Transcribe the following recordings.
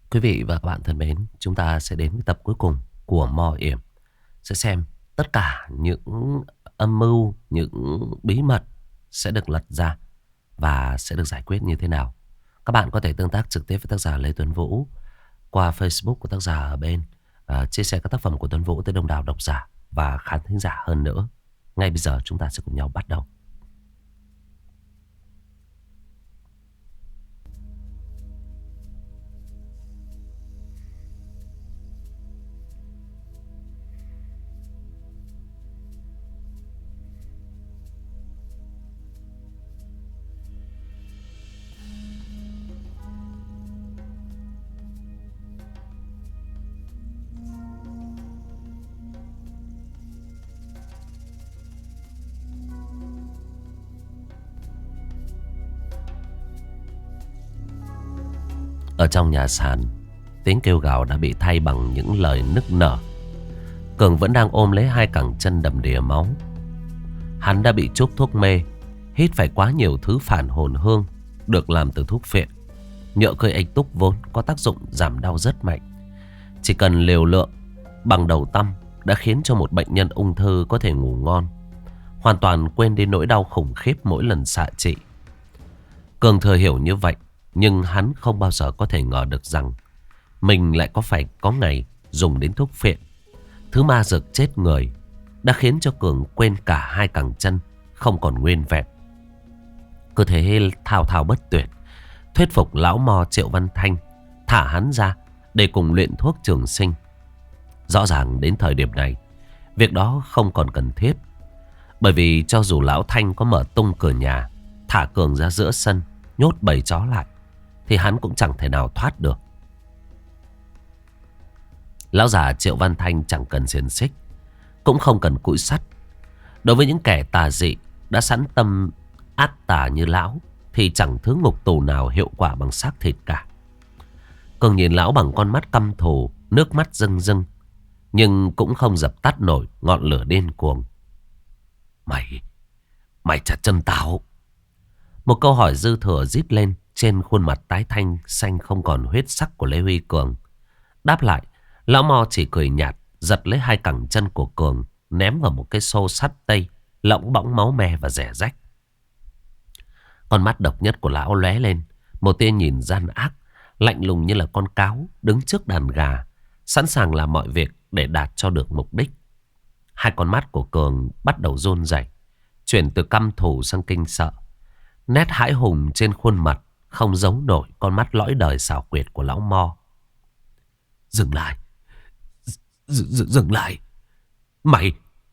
Quý vị và các bạn thân mến, chúng ta sẽ đến với tập cuối cùng của Mò Yểm. Sẽ xem tất cả những âm mưu, những bí mật sẽ được lật ra và sẽ được giải quyết như thế nào. Các bạn có thể tương tác trực tiếp với tác giả Lê Tuấn Vũ qua Facebook của tác giả ở bên. Chia sẻ các tác phẩm của Tuấn Vũ tới đông đảo độc giả và khán thính giả hơn nữa. Ngay bây giờ chúng ta sẽ cùng nhau bắt đầu. Ở trong nhà sàn, tiếng kêu gào đã bị thay bằng những lời nức nở. Cường vẫn đang ôm lấy hai cẳng chân đầm đìa máu. Hắn đã bị chuốc thuốc mê, hít phải quá nhiều thứ phản hồn hương được làm từ thuốc phiện. Nhựa cây ếch túc vốn có tác dụng giảm đau rất mạnh. Chỉ cần liều lượng bằng đầu tăm đã khiến cho một bệnh nhân ung thư có thể ngủ ngon, hoàn toàn quên đi nỗi đau khủng khiếp mỗi lần xạ trị. Cường thừa hiểu như vậy, nhưng hắn không bao giờ có thể ngờ được rằng mình lại phải có ngày dùng đến thuốc phiện. Thứ ma dược chết người đã khiến cho Cường quên cả hai cẳng chân không còn nguyên vẹn. Cứ thế thao thao bất tuyệt thuyết phục lão mo Triệu Văn Thanh thả hắn ra để cùng luyện thuốc trường sinh. Rõ ràng đến thời điểm này, việc đó không còn cần thiết. Bởi vì cho dù lão Thanh có mở tung cửa nhà, thả Cường ra giữa sân, nhốt bầy chó lại, thì hắn cũng chẳng thể nào thoát được. Lão già Triệu Văn Thanh chẳng cần xiềng xích, cũng không cần cụi sắt. Đối với những kẻ tà dị đã sẵn tâm ác tà như lão, thì chẳng thứ ngục tù nào hiệu quả bằng xác thịt cả. Cường nhìn lão bằng con mắt căm thù, nước mắt rưng rưng, nhưng cũng không dập tắt nổi ngọn lửa điên cuồng. Mày chặt chân tao. Một câu hỏi dư thừa rít lên trên khuôn mặt tái thanh xanh không còn huyết sắc của Lê Huy Cường. Đáp lại, lão mo chỉ cười nhạt, giật lấy hai cẳng chân của Cường, ném vào một cái xô sắt tây lỗng bõng máu me và rẻ rách. Con mắt độc nhất của lão lóe lên một tia nhìn gian ác, lạnh lùng như là con cáo đứng trước đàn gà, sẵn sàng làm mọi việc để đạt cho được mục đích. Hai con mắt của Cường bắt đầu run rẩy, chuyển từ căm thù sang kinh sợ. Nét hãi hùng trên khuôn mặt không giấu nổi con mắt lõi đời xảo quyệt của lão mo. Dừng lại. Dừng lại. Mày.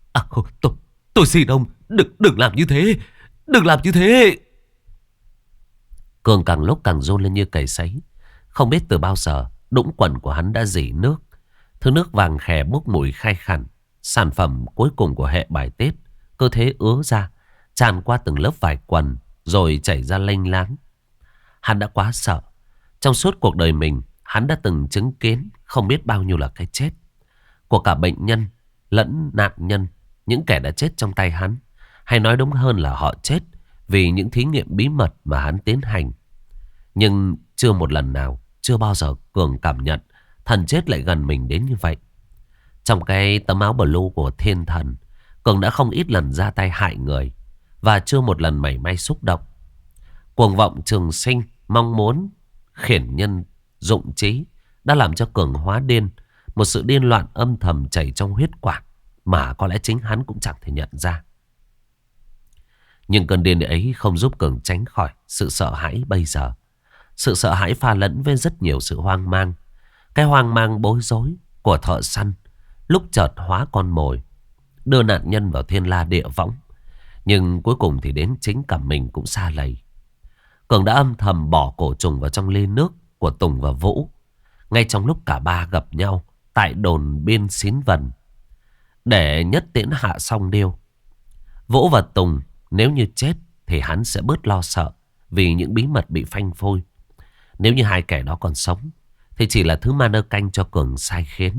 Tôi xin ông, đừng làm như thế. Đừng làm như thế. Cường càng lúc càng run lên như cầy sấy. Không biết từ bao giờ đũng quần của hắn đã rỉ nước. Thứ nước vàng khè bốc mùi khai khẩn, sản phẩm cuối cùng của hệ bài tiết. Cơ thể ứa ra, tràn qua từng lớp vải quần, rồi chảy ra lênh láng. Hắn đã quá sợ. Trong suốt cuộc đời mình, hắn đã từng chứng kiến không biết bao nhiêu là cái chết của cả bệnh nhân lẫn nạn nhân, những kẻ đã chết trong tay hắn. Hay nói đúng hơn là họ chết vì những thí nghiệm bí mật mà hắn tiến hành. Nhưng chưa một lần nào, chưa bao giờ Cường cảm nhận thần chết lại gần mình đến như vậy. Trong cái tấm áo blue của thiên thần, Cường đã không ít lần ra tay hại người, và chưa một lần mảy may xúc động. Cuồng vọng trường sinh, mong muốn khiển nhân dụng trí đã làm cho Cường hóa điên. Một sự điên loạn âm thầm chảy trong huyết quản mà có lẽ chính hắn cũng chẳng thể nhận ra. Nhưng cơn điên ấy không giúp Cường tránh khỏi sự sợ hãi bây giờ. Sự sợ hãi pha lẫn với rất nhiều sự hoang mang. Cái hoang mang bối rối của thợ săn lúc chợt hóa con mồi, đưa nạn nhân vào thiên la địa võng, nhưng cuối cùng thì đến chính cả mình cũng sa lầy. Cường đã âm thầm bỏ cổ trùng vào trong ly nước của Tùng và Vũ, ngay trong lúc cả ba gặp nhau tại đồn biên Xín Vần, để nhất tiễn hạ song điêu. Vũ và Tùng nếu như chết thì hắn sẽ bớt lo sợ vì những bí mật bị phanh phui. Nếu như hai kẻ đó còn sống thì chỉ là thứ ma nơ canh cho Cường sai khiến.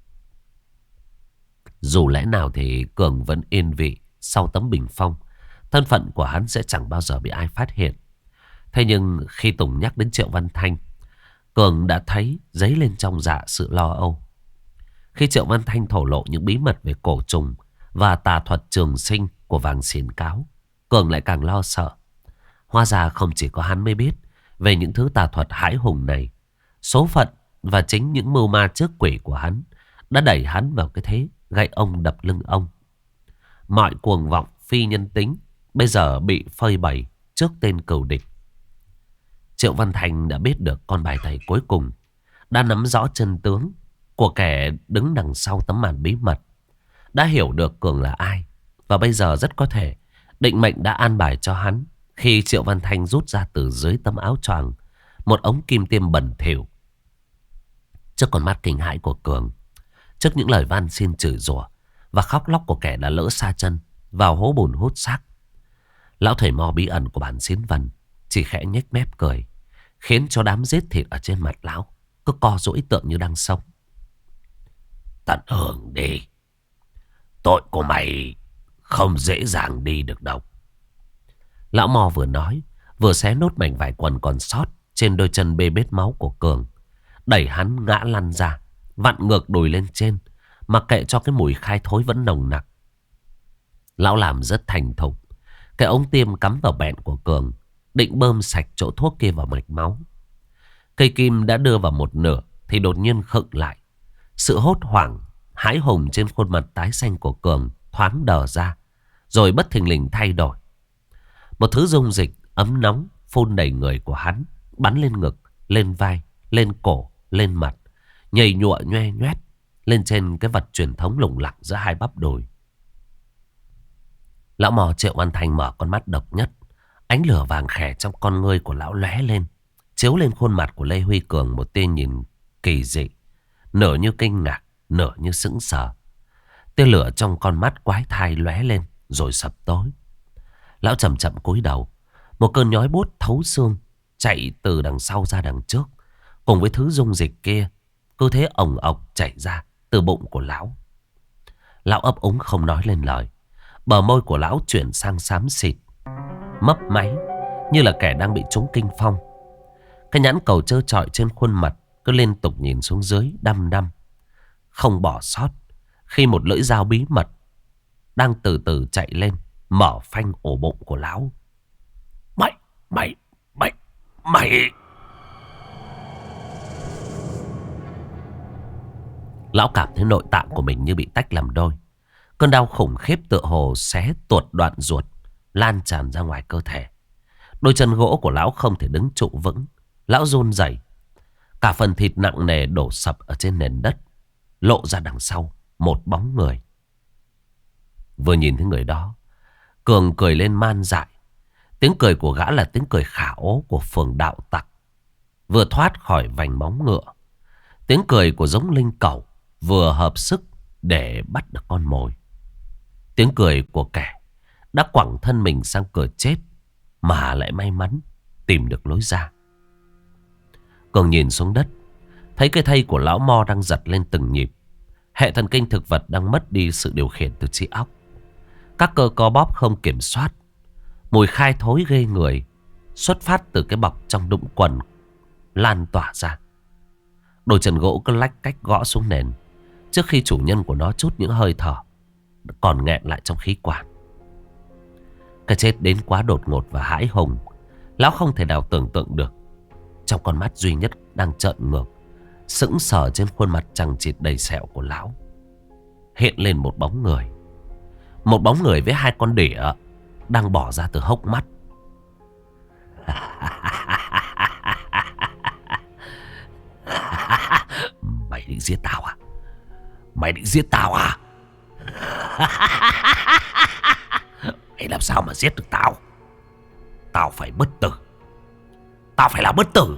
Dù lẽ nào thì Cường vẫn yên vị sau tấm bình phong. Thân phận của hắn sẽ chẳng bao giờ bị ai phát hiện. Thế nhưng khi Tùng nhắc đến Triệu Văn Thanh, Cường đã thấy dấy lên trong dạ sự lo âu. Khi Triệu Văn Thanh thổ lộ những bí mật về cổ trùng và tà thuật trường sinh của vàng xiển cáo, Cường lại càng lo sợ. Hóa ra không chỉ có hắn mới biết về những thứ tà thuật hãi hùng này. Số phận và chính những mưu ma trước quỷ của hắn đã đẩy hắn vào cái thế gậy ông đập lưng ông. Mọi cuồng vọng phi nhân tính bây giờ bị phơi bày trước tên cừu địch. Triệu Văn Thành đã biết được con bài tẩy cuối cùng, đã nắm rõ chân tướng của kẻ đứng đằng sau tấm màn bí mật, đã hiểu được Cường là ai. Và bây giờ rất có thể định mệnh đã an bài cho hắn khi Triệu Văn Thanh rút ra từ dưới tấm áo choàng một ống kim tiêm bẩn thỉu. Trước con mắt kinh hãi của Cường, trước những lời van xin chửi rủa và khóc lóc của kẻ đã lỡ sa chân vào hố bùn hút xác, lão thầy mo bí ẩn của bản Xín Vân chỉ khẽ nhếch mép cười, khiến cho đám giết thịt ở trên mặt lão cứ co duỗi tượng như đang sống. Tận hưởng đi, tội của mày không dễ dàng đi được đâu. Lão Mo vừa nói vừa xé nốt mảnh vải quần còn sót trên đôi chân bê bết máu của Cường, đẩy hắn ngã lăn ra, vặn ngược đùi lên trên, mặc kệ cho cái mùi khai thối vẫn nồng nặc. Lão làm rất thành thục. Cái ống tiêm cắm vào bẹn của Cường, định bơm sạch chỗ thuốc kia vào mạch máu. Cây kim đã đưa vào một nửa thì đột nhiên khựng lại. Sự hốt hoảng, hãi hùng trên khuôn mặt tái xanh của Cường thoáng đờ ra, rồi bất thình lình thay đổi. Một thứ dung dịch ấm nóng phun đầy người của hắn, bắn lên ngực, lên vai, lên cổ, lên mặt, nhầy nhụa nhoe nhoét lên trên cái vật truyền thống lủng lẳng giữa hai bắp đùi. Lão Mò Triệu Văn Thành mở con mắt độc nhất. Ánh lửa vàng khè trong con ngươi của lão lóe lên, chiếu lên khuôn mặt của Lê Huy Cường một tia nhìn kỳ dị, nửa như kinh ngạc, nửa như sững sờ. Tia lửa trong con mắt quái thai lóe lên rồi sập tối. Lão chậm chậm cúi đầu. Một cơn nhói buốt thấu xương chạy từ đằng sau ra đằng trước, cùng với thứ dung dịch kia cứ thế ồng ọc chảy ra từ bụng của lão. Lão ấp úng không nói lên lời. Bờ môi của lão chuyển sang xám xịt, mấp máy như là kẻ đang bị trúng kinh phong. Cái nhãn cầu trơ trọi trên khuôn mặt cứ liên tục nhìn xuống dưới đăm đăm, không bỏ sót khi một lưỡi dao bí mật đang từ từ chạy lên, mở phanh ổ bụng của lão. Mày. Lão cảm thấy nội tạng của mình như bị tách làm đôi. Cơn đau khủng khiếp tựa hồ xé tuột đoạn ruột, lan tràn ra ngoài cơ thể. Đôi chân gỗ của lão không thể đứng trụ vững. Lão run rẩy, cả phần thịt nặng nề đổ sập ở trên nền đất, lộ ra đằng sau một bóng người. Vừa nhìn thấy người đó, Cường cười lên man dại. Tiếng cười của gã là tiếng cười khả ố của phường đạo tặc vừa thoát khỏi vành móng ngựa. Tiếng cười của giống linh cẩu vừa hợp sức để bắt được con mồi. Tiếng cười của kẻ đã quẳng thân mình sang cửa chết mà lại may mắn tìm được lối ra. Cường nhìn xuống đất, thấy cái thây của lão Mo đang giật lên từng nhịp. Hệ thần kinh thực vật đang mất đi sự điều khiển từ trí óc. Các cơ co bóp không kiểm soát. Mùi khai thối ghê người xuất phát từ cái bọc trong đũng quần lan tỏa ra. Đôi chân gỗ cứ lách cách gõ xuống nền trước khi chủ nhân của nó trút những hơi thở còn nghẹn lại trong khí quản. Cái chết đến quá đột ngột và hãi hùng. Lão không thể nào tưởng tượng được. Trong con mắt duy nhất đang trợn ngược, sững sờ trên khuôn mặt chằng chịt đầy sẹo của lão, hiện lên một bóng người. Một bóng người với hai con đỉa đang bỏ ra từ hốc mắt. Mày định giết tao à? Mày định giết tao à? Mày làm sao mà giết được tao? Tao phải bất tử. Tao phải là bất tử.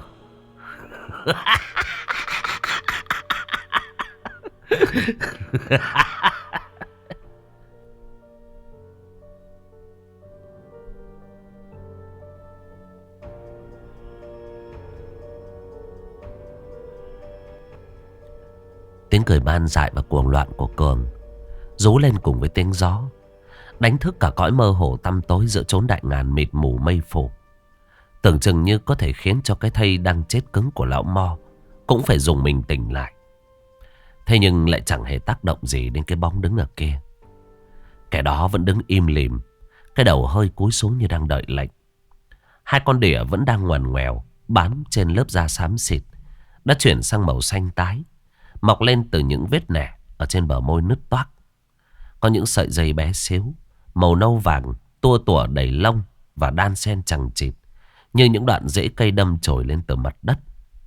Tiếng cười man dại và cuồng loạn của Cường rú lên cùng với tiếng gió, đánh thức cả cõi mơ hồ tăm tối giữa chốn đại ngàn mịt mù mây phủ. Tưởng chừng như có thể khiến cho cái thây đang chết cứng của lão Mo cũng phải dùng mình tỉnh lại. Thế nhưng lại chẳng hề tác động gì đến cái bóng đứng ở kia. Kẻ đó vẫn đứng im lìm, cái đầu hơi cúi xuống như đang đợi lệnh. Hai con đỉa vẫn đang ngoằn ngoèo bám trên lớp da xám xịt, đã chuyển sang màu xanh tái, mọc lên từ những vết nẻ ở trên bờ môi nứt toác. Có những sợi dây bé xíu, màu nâu vàng, tua tủa đầy lông và đan xen chằng chịt, như những đoạn rễ cây đâm chồi lên từ mặt đất.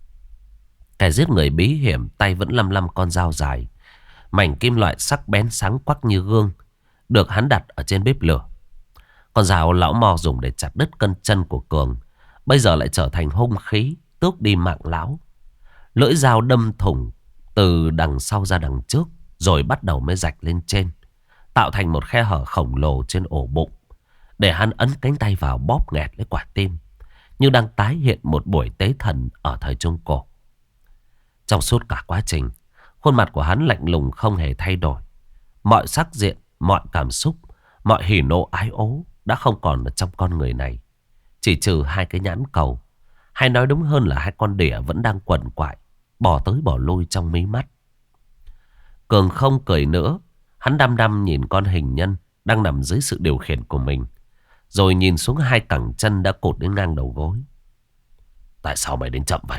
Kẻ giết người bí hiểm tay vẫn lăm lăm con dao dài, mảnh kim loại sắc bén sáng quắc như gương, được hắn đặt ở trên bếp lửa. Con dao lão mò dùng để chặt đứt cân chân của Cường bây giờ lại trở thành hung khí tước đi mạng lão. Lưỡi dao đâm thủng từ đằng sau ra đằng trước, rồi bắt đầu mới rạch lên trên, tạo thành một khe hở khổng lồ trên ổ bụng, để hắn ấn cánh tay vào bóp nghẹt lấy quả tim, như đang tái hiện một buổi tế thần ở thời Trung Cổ. Trong suốt cả quá trình, khuôn mặt của hắn lạnh lùng không hề thay đổi. Mọi sắc diện, mọi cảm xúc, mọi hỉ nộ ái ố đã không còn ở trong con người này, chỉ trừ hai cái nhãn cầu, hay nói đúng hơn là hai con đỉa vẫn đang quằn quại, bỏ tới bỏ lui trong mí mắt. Cường không cười nữa. Hắn đăm đăm nhìn con hình nhân đang nằm dưới sự điều khiển của mình, rồi nhìn xuống hai cẳng chân đã cột đến ngang đầu gối. Tại sao mày đến chậm vậy?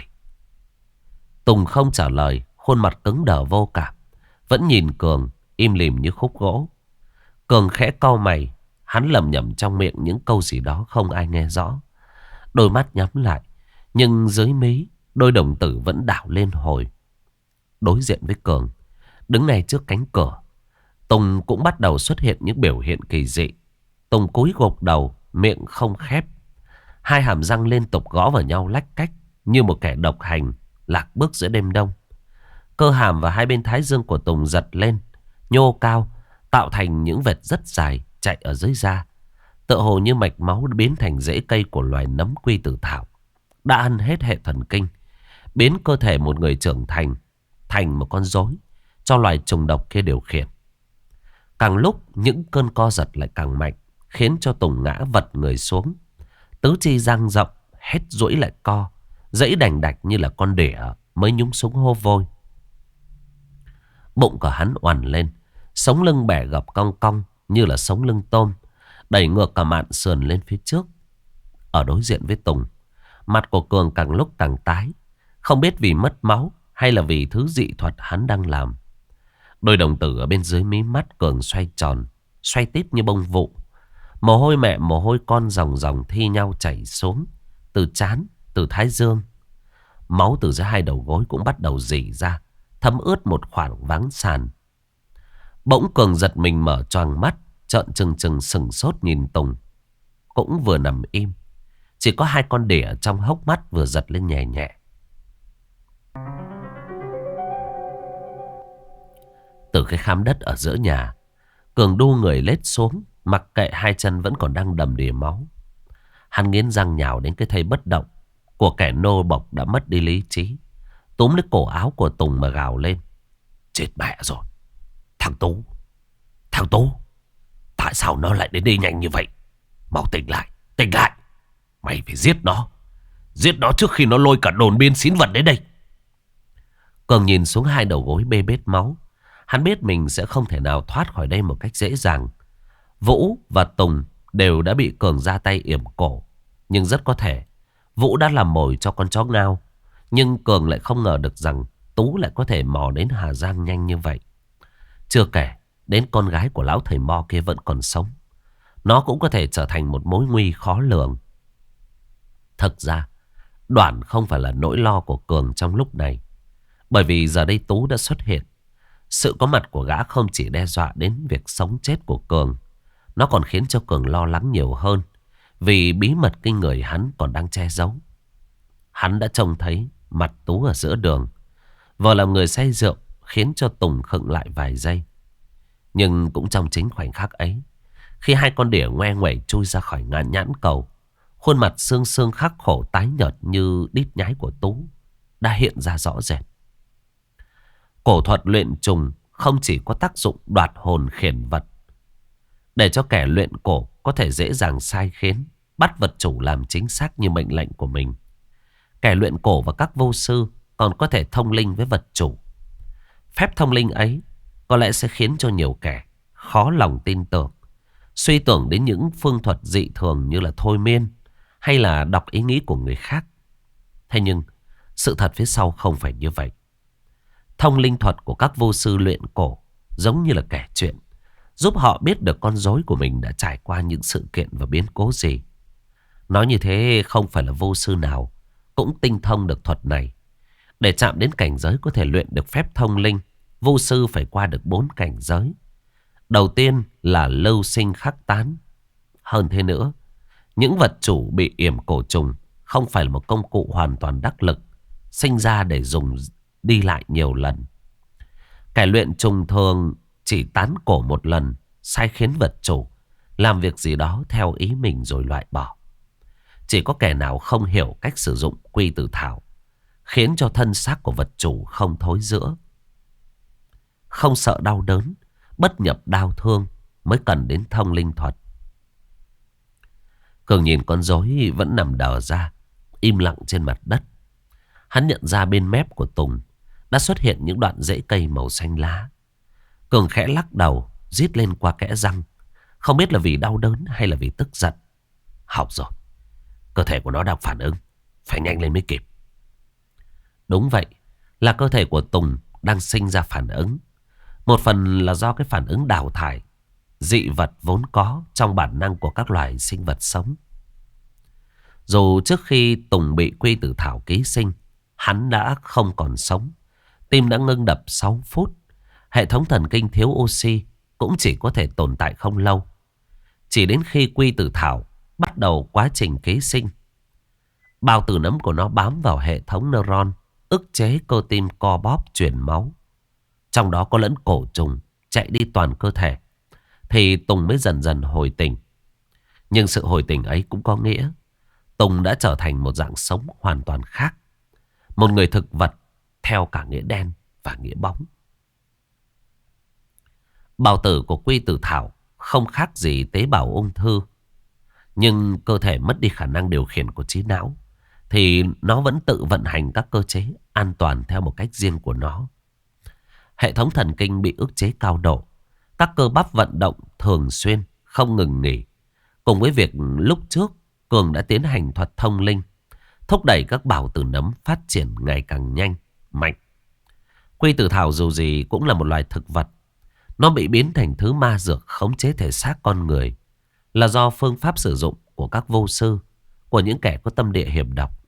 Tùng không trả lời, khuôn mặt cứng đờ vô cảm, vẫn nhìn Cường im lìm như khúc gỗ. Cường khẽ cau mày, hắn lẩm nhẩm trong miệng những câu gì đó không ai nghe rõ. Đôi mắt nhắm lại, nhưng dưới mí đôi đồng tử vẫn đảo lên hồi. Đối diện với Cường, đứng ngay trước cánh cửa, Tùng cũng bắt đầu xuất hiện những biểu hiện kỳ dị. Tùng cúi gục đầu, miệng không khép, hai hàm răng liên tục gõ vào nhau lách cách, như một kẻ độc hành lạc bước giữa đêm đông. Cơ hàm và hai bên thái dương của Tùng giật lên, nhô cao, tạo thành những vệt rất dài chạy ở dưới da, tựa hồ như mạch máu biến thành rễ cây của loài nấm quy tử thảo, đã ăn hết hệ thần kinh, biến cơ thể một người trưởng thành thành một con rối cho loài trùng độc kia điều khiển. Càng lúc những cơn co giật lại càng mạnh, khiến cho Tùng ngã vật người xuống. Tứ chi dang rộng, hết duỗi lại co, dãy đành đạch như là con đỉa mới nhúng súng hô vôi. Bụng của hắn oằn lên, sống lưng bẻ gập cong cong như là sống lưng tôm, đẩy ngược cả mạn sườn lên phía trước. Ở đối diện với Tùng, mặt của Cường càng lúc càng tái, không biết vì mất máu hay là vì thứ dị thuật hắn đang làm. Đôi đồng tử ở bên dưới mí mắt Cường xoay tròn, xoay tít như bông vụ. Mồ hôi mẹ mồ hôi con ròng ròng thi nhau chảy xuống từ trán, từ thái dương. Máu từ dưới hai đầu gối cũng bắt đầu rỉ ra, thấm ướt một khoảng váng sàn. Bỗng Cường giật mình mở choàng mắt, trợn trừng trừng sừng sốt nhìn Tùng. Cũng vừa nằm im, chỉ có hai con đỉa trong hốc mắt vừa giật lên nhẹ nhẹ. Từ cái khám đất ở giữa nhà, Cường đu người lết xuống, mặc kệ hai chân vẫn còn đang đầm đìa máu. Hắn nghiến răng nhào đến cái thây bất động của kẻ nô bộc đã mất đi lý trí, túm lấy cổ áo của Tùng mà gào lên. Chết mẹ rồi! Thằng Tú! Thằng Tú! Tại sao nó lại đến đây nhanh như vậy? Mau tỉnh lại! Tỉnh lại! Mày phải giết nó! Giết nó trước khi nó lôi cả đồn biên xín vật đến đây! Cường nhìn xuống hai đầu gối bê bết máu. Hắn biết mình sẽ không thể nào thoát khỏi đây một cách dễ dàng. Vũ và Tùng đều đã bị Cường ra tay yểm cổ, nhưng rất có thể Vũ đã làm mồi cho con chó ngao. Nhưng Cường lại không ngờ được rằng Tú lại có thể mò đến Hà Giang nhanh như vậy. Chưa kể đến con gái của lão thầy Mo kia vẫn còn sống, nó cũng có thể trở thành một mối nguy khó lường. Thực ra Đoản không phải là nỗi lo của Cường trong lúc này, bởi vì giờ đây Tú đã xuất hiện. Sự có mặt của gã không chỉ đe dọa đến việc sống chết của Cường, nó còn khiến cho Cường lo lắng nhiều hơn, vì bí mật kinh người hắn còn đang che giấu. Hắn đã trông thấy mặt Tú ở giữa đường, vừa làm người say rượu, khiến cho Tùng khựng lại vài giây. Nhưng cũng trong chính khoảnh khắc ấy, khi hai con đỉa ngoe nguẩy chui ra khỏi ngàn nhãn cầu, khuôn mặt xương xương khắc khổ tái nhợt như đít nhái của Tú đã hiện ra rõ rệt. Cổ thuật luyện trùng không chỉ có tác dụng đoạt hồn khiển vật, để cho kẻ luyện cổ có thể dễ dàng sai khiến, bắt vật chủ làm chính xác như mệnh lệnh của mình. Kẻ luyện cổ và các vô sư còn có thể thông linh với vật chủ. Phép thông linh ấy có lẽ sẽ khiến cho nhiều kẻ khó lòng tin tưởng, suy tưởng đến những phương thuật dị thường như là thôi miên hay là đọc ý nghĩ của người khác. Thế nhưng sự thật phía sau không phải như vậy. Thông linh thuật của các vô sư luyện cổ giống như là kể chuyện, giúp họ biết được con rối của mình đã trải qua những sự kiện và biến cố gì. Nói như thế không phải là vô sư nào cũng tinh thông được thuật này. Để chạm đến cảnh giới có thể luyện được phép thông linh, vô sư phải qua được 4 cảnh giới. Đầu tiên là lưu sinh khắc tán. Hơn thế nữa, những vật chủ bị yểm cổ trùng không phải là một công cụ hoàn toàn đắc lực, sinh ra để dùng đi lại nhiều lần. Kẻ luyện trùng thường chỉ tán cổ một lần, sai khiến vật chủ làm việc gì đó theo ý mình rồi loại bỏ. Chỉ có kẻ nào không hiểu cách sử dụng quy tử thảo, khiến cho thân xác của vật chủ không thối rữa, không sợ đau đớn, bất nhập đau thương, mới cần đến thông linh thuật. Cường nhìn con rối vẫn nằm đờ ra, im lặng trên mặt đất. Hắn nhận ra bên mép của Tùng đã xuất hiện những đoạn rễ cây màu xanh lá. Cường khẽ lắc đầu, rít lên qua kẽ răng, không biết là vì đau đớn hay là vì tức giận. Học rồi, cơ thể của nó đang phản ứng, phải nhanh lên mới kịp. Đúng vậy, là cơ thể của Tùng đang sinh ra phản ứng. Một phần là do cái phản ứng đào thải dị vật vốn có trong bản năng của các loài sinh vật sống. Dù trước khi Tùng bị quy tử thảo ký sinh, hắn đã không còn sống. Tim đã ngưng đập 6 phút. Hệ thống thần kinh thiếu oxy cũng chỉ có thể tồn tại không lâu. Chỉ đến khi quy tử thảo bắt đầu quá trình ký sinh, bao tử nấm của nó bám vào hệ thống neuron, ức chế cơ tim co bóp chuyển máu, trong đó có lẫn cổ trùng chạy đi toàn cơ thể, thì Tùng mới dần dần hồi tỉnh. Nhưng sự hồi tỉnh ấy cũng có nghĩa Tùng đã trở thành một dạng sống hoàn toàn khác. Một người thực vật theo cả nghĩa đen và nghĩa bóng. Bào tử của quy tử thảo không khác gì tế bào ung thư. Nhưng cơ thể mất đi khả năng điều khiển của trí não, thì nó vẫn tự vận hành các cơ chế an toàn theo một cách riêng của nó. Hệ thống thần kinh bị ức chế cao độ. Các cơ bắp vận động thường xuyên, không ngừng nghỉ. Cùng với việc lúc trước Cường đã tiến hành thuật thông linh, thúc đẩy các bào tử nấm phát triển ngày càng nhanh, mạnh. Quy tử thảo dù gì cũng là một loài thực vật. Nó bị biến thành thứ ma dược khống chế thể xác con người là do phương pháp sử dụng của các vô sư, của những kẻ có tâm địa hiểm độc.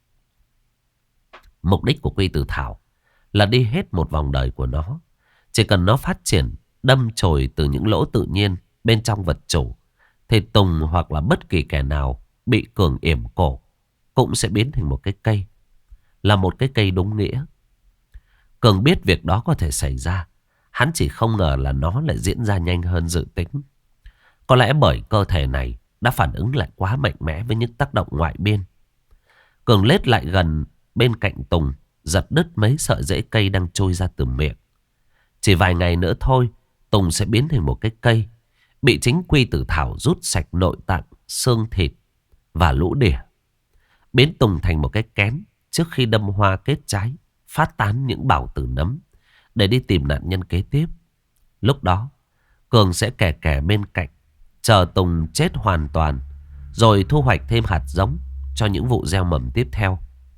Mục đích của quy tử thảo là đi hết một vòng đời của nó. Chỉ cần nó phát triển, đâm chồi từ những lỗ tự nhiên bên trong vật chủ, thì Tùng hoặc là bất kỳ kẻ nào bị Cường yểm cổ cũng sẽ biến thành một cái cây. Là một cái cây đúng nghĩa. Cường biết việc đó có thể xảy ra. Hắn chỉ không ngờ là nó lại diễn ra nhanh hơn dự tính. Có lẽ bởi cơ thể này đã phản ứng lại quá mạnh mẽ với những tác động ngoại biên. Cường lết lại gần bên cạnh Tùng, giật đứt mấy sợi rễ cây đang trôi ra từ miệng. Chỉ vài ngày nữa thôi, Tùng sẽ biến thành một cái cây, bị chính quy tử thảo rút sạch nội tạng, xương thịt và lũ đỉa. Biến Tùng thành một cái kén trước khi đâm hoa kết trái, phát tán những bào tử nấm để đi tìm nạn nhân kế tiếp. Lúc đó, Cường sẽ kè kè bên cạnh, chờ Tùng chết hoàn toàn, rồi thu hoạch thêm hạt giống cho những vụ gieo mầm tiếp theo.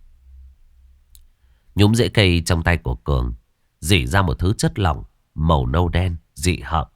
Nhúm rễ cây trong tay của Cường rỉ ra một thứ chất lỏng màu nâu đen dị hợm.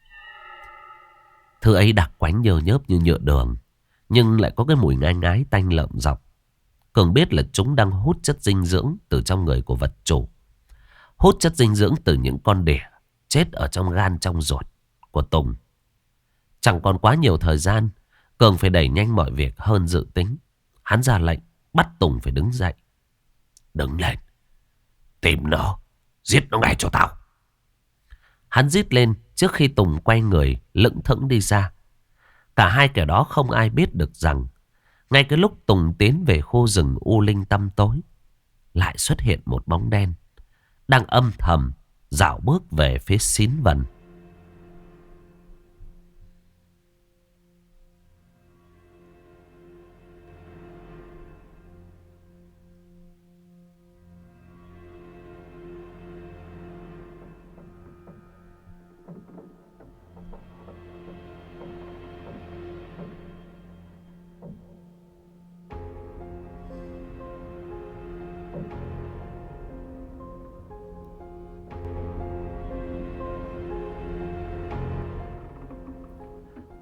Thứ ấy đặc quánh nhơ nhớp như nhựa đường, nhưng lại có cái mùi ngai ngái tanh lợm dọc. Cường biết là chúng đang hút chất dinh dưỡng từ trong người của vật chủ, hút chất dinh dưỡng từ những con đỉa chết ở trong gan trong ruột của Tùng. Chẳng còn quá nhiều thời gian, Cường phải đẩy nhanh mọi việc hơn dự tính. Hắn ra lệnh bắt Tùng phải đứng dậy. Đứng lên, tìm nó, giết nó ngay cho tao. Hắn rít lên trước khi Tùng quay người lững thững đi ra. Cả hai kẻ đó không ai biết được rằng ngay cái lúc Tùng tiến về khu rừng u linh tăm tối, lại xuất hiện một bóng đen đang âm thầm dạo bước về phía Xín Vần.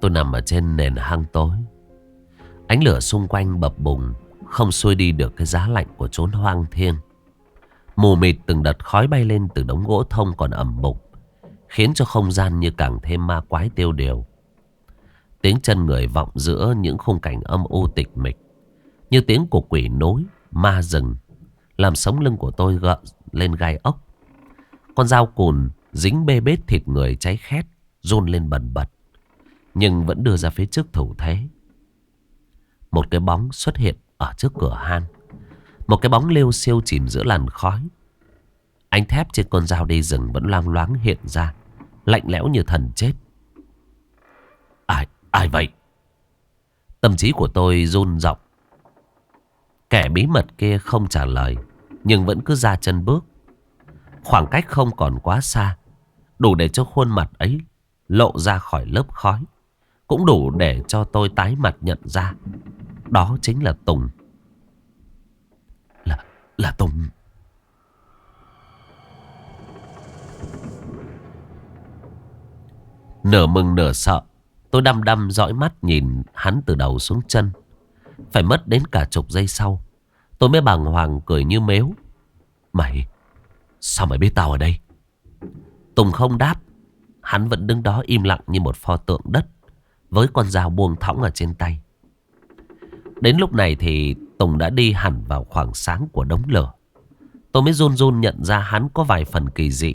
Tôi nằm ở trên nền hang tối. Ánh lửa xung quanh bập bùng, không xuôi đi được cái giá lạnh của chốn hoang thiêng. Mù mịt từng đợt khói bay lên từ đống gỗ thông còn ẩm mục, khiến cho không gian như càng thêm ma quái tiêu điều. Tiếng chân người vọng giữa những khung cảnh âm u tịch mịch, như tiếng của quỷ nối, ma rừng, làm sống lưng của tôi gợn lên gai ốc. Con dao cùn dính bê bết thịt người cháy khét, run lên bần bật, nhưng vẫn đưa ra phía trước thủ thế. Một cái bóng xuất hiện ở trước cửa hang. Một cái bóng liêu xiêu chìm giữa làn khói. Ánh thép trên con dao đi rừng vẫn loang loáng hiện ra, lạnh lẽo như thần chết. Ai vậy? Tâm trí của tôi run rộng. Kẻ bí mật kia không trả lời, nhưng vẫn cứ ra chân bước. Khoảng cách không còn quá xa, đủ để cho khuôn mặt ấy lộ ra khỏi lớp khói, cũng đủ để cho tôi tái mặt nhận ra đó chính là Tùng. Là Tùng. Nửa mừng nửa sợ, tôi đăm đăm dõi mắt nhìn hắn từ đầu xuống chân. Phải mất đến cả chục giây sau, tôi mới bàng hoàng cười như mếu. Sao mày biết tao ở đây? Tùng không đáp. Hắn vẫn đứng đó im lặng như một pho tượng đất, với con dao buông thõng ở trên tay. Đến lúc này thì Tùng đã đi hẳn vào khoảng sáng của đống lửa. Tôi mới run run nhận ra hắn có vài phần kỳ dị.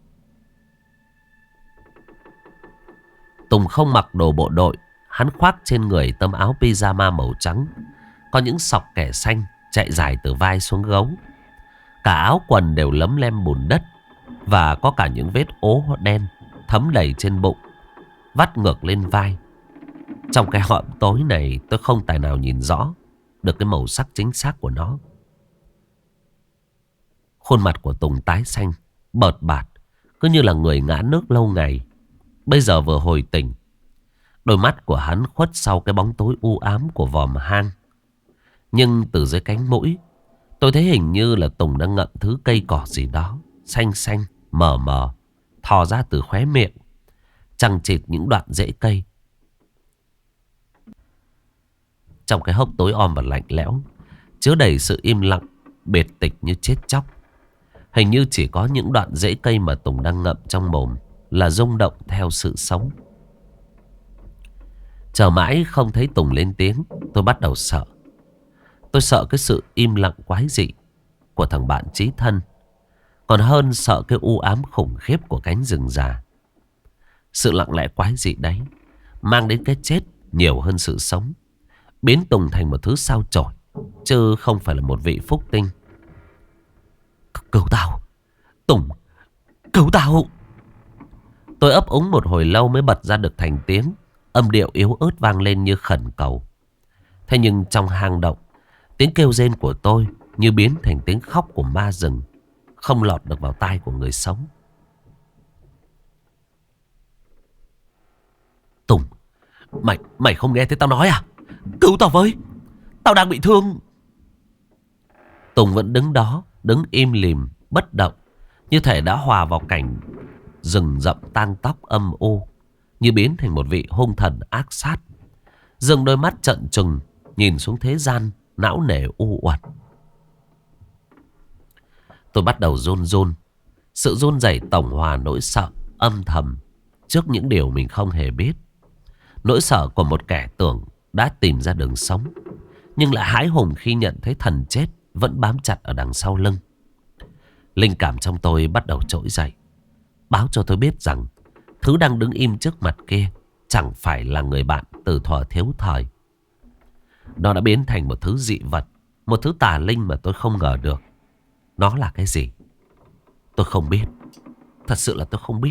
Tùng không mặc đồ bộ đội. Hắn khoác trên người tấm áo pyjama màu trắng, có những sọc kẻ xanh chạy dài từ vai xuống gấu. Cả áo quần đều lấm lem bùn đất, và có cả những vết ố đen thấm đầy trên bụng, vắt ngược lên vai. Trong cái hõm tối này, tôi không tài nào nhìn rõ được cái màu sắc chính xác của nó. Khuôn mặt của Tùng tái xanh, bợt bạt, cứ như là người ngã nước lâu ngày. Bây giờ vừa hồi tỉnh. Đôi mắt của hắn khuất sau cái bóng tối u ám của vòm hang. Nhưng từ dưới cánh mũi, tôi thấy hình như là Tùng đang ngậm thứ cây cỏ gì đó, xanh xanh, mờ mờ, thò ra từ khóe miệng, chằng chịt những đoạn rễ cây. Trong cái hốc tối om và lạnh lẽo, chứa đầy sự im lặng, biệt tịch như chết chóc. Hình như chỉ có những đoạn rễ cây mà Tùng đang ngậm trong mồm là rung động theo sự sống. Chờ mãi không thấy Tùng lên tiếng, tôi bắt đầu sợ. Tôi sợ cái sự im lặng quái dị của thằng bạn chí thân, còn hơn sợ cái u ám khủng khiếp của cánh rừng già. Sự lặng lẽ quái dị đấy mang đến cái chết nhiều hơn sự sống, biến Tùng thành một thứ sao chổi, chứ không phải là một vị phúc tinh. Cứu tao, Tùng, cứu tao. Tôi ấp úng một hồi lâu mới bật ra được thành tiếng. Âm điệu yếu ớt vang lên như khẩn cầu. Thế nhưng trong hang động, tiếng kêu rên của tôi như biến thành tiếng khóc của ma rừng, không lọt được vào tai của người sống. Tùng, mày không nghe thấy tao nói à? Cứu tao với, tao đang bị thương. Tùng vẫn đứng đó, đứng im lìm, bất động, như thể đã hòa vào cảnh rừng rậm tang tóc âm u, như biến thành một vị hung thần ác sát. Dừng đôi mắt trợn trừng nhìn xuống thế gian não nề u uất. Tôi bắt đầu run run. Sự run rẩy tổng hòa nỗi sợ âm thầm trước những điều mình không hề biết. Nỗi sợ của một kẻ tưởng đã tìm ra đường sống, nhưng lại hãi hùng khi nhận thấy thần chết vẫn bám chặt ở đằng sau lưng. Linh cảm trong tôi bắt đầu trỗi dậy, báo cho tôi biết rằng thứ đang đứng im trước mặt kia chẳng phải là người bạn từ thuở thiếu thời. Nó đã biến thành một thứ dị vật, một thứ tà linh mà tôi không ngờ được. Nó là cái gì? Tôi không biết. Thật sự là tôi không biết.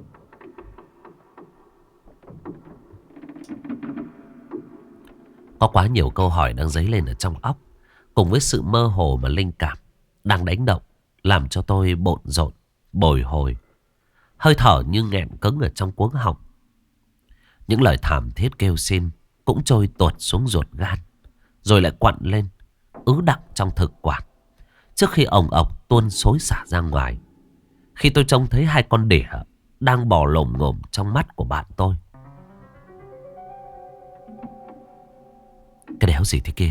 Có quá nhiều câu hỏi đang dấy lên ở trong óc, cùng với sự mơ hồ mà linh cảm đang đánh động, làm cho tôi bộn rộn, bồi hồi. Hơi thở như nghẹn cứng ở trong cuống họng. Những lời thảm thiết kêu xin cũng trôi tuột xuống ruột gan, rồi lại quặn lên, ứ đọng trong thực quản, trước khi ồng ọc tuôn xối xả ra ngoài. Khi tôi trông thấy hai con đỉa đang bò lồm ngồm trong mắt của bạn tôi. Cái đéo gì thế kia?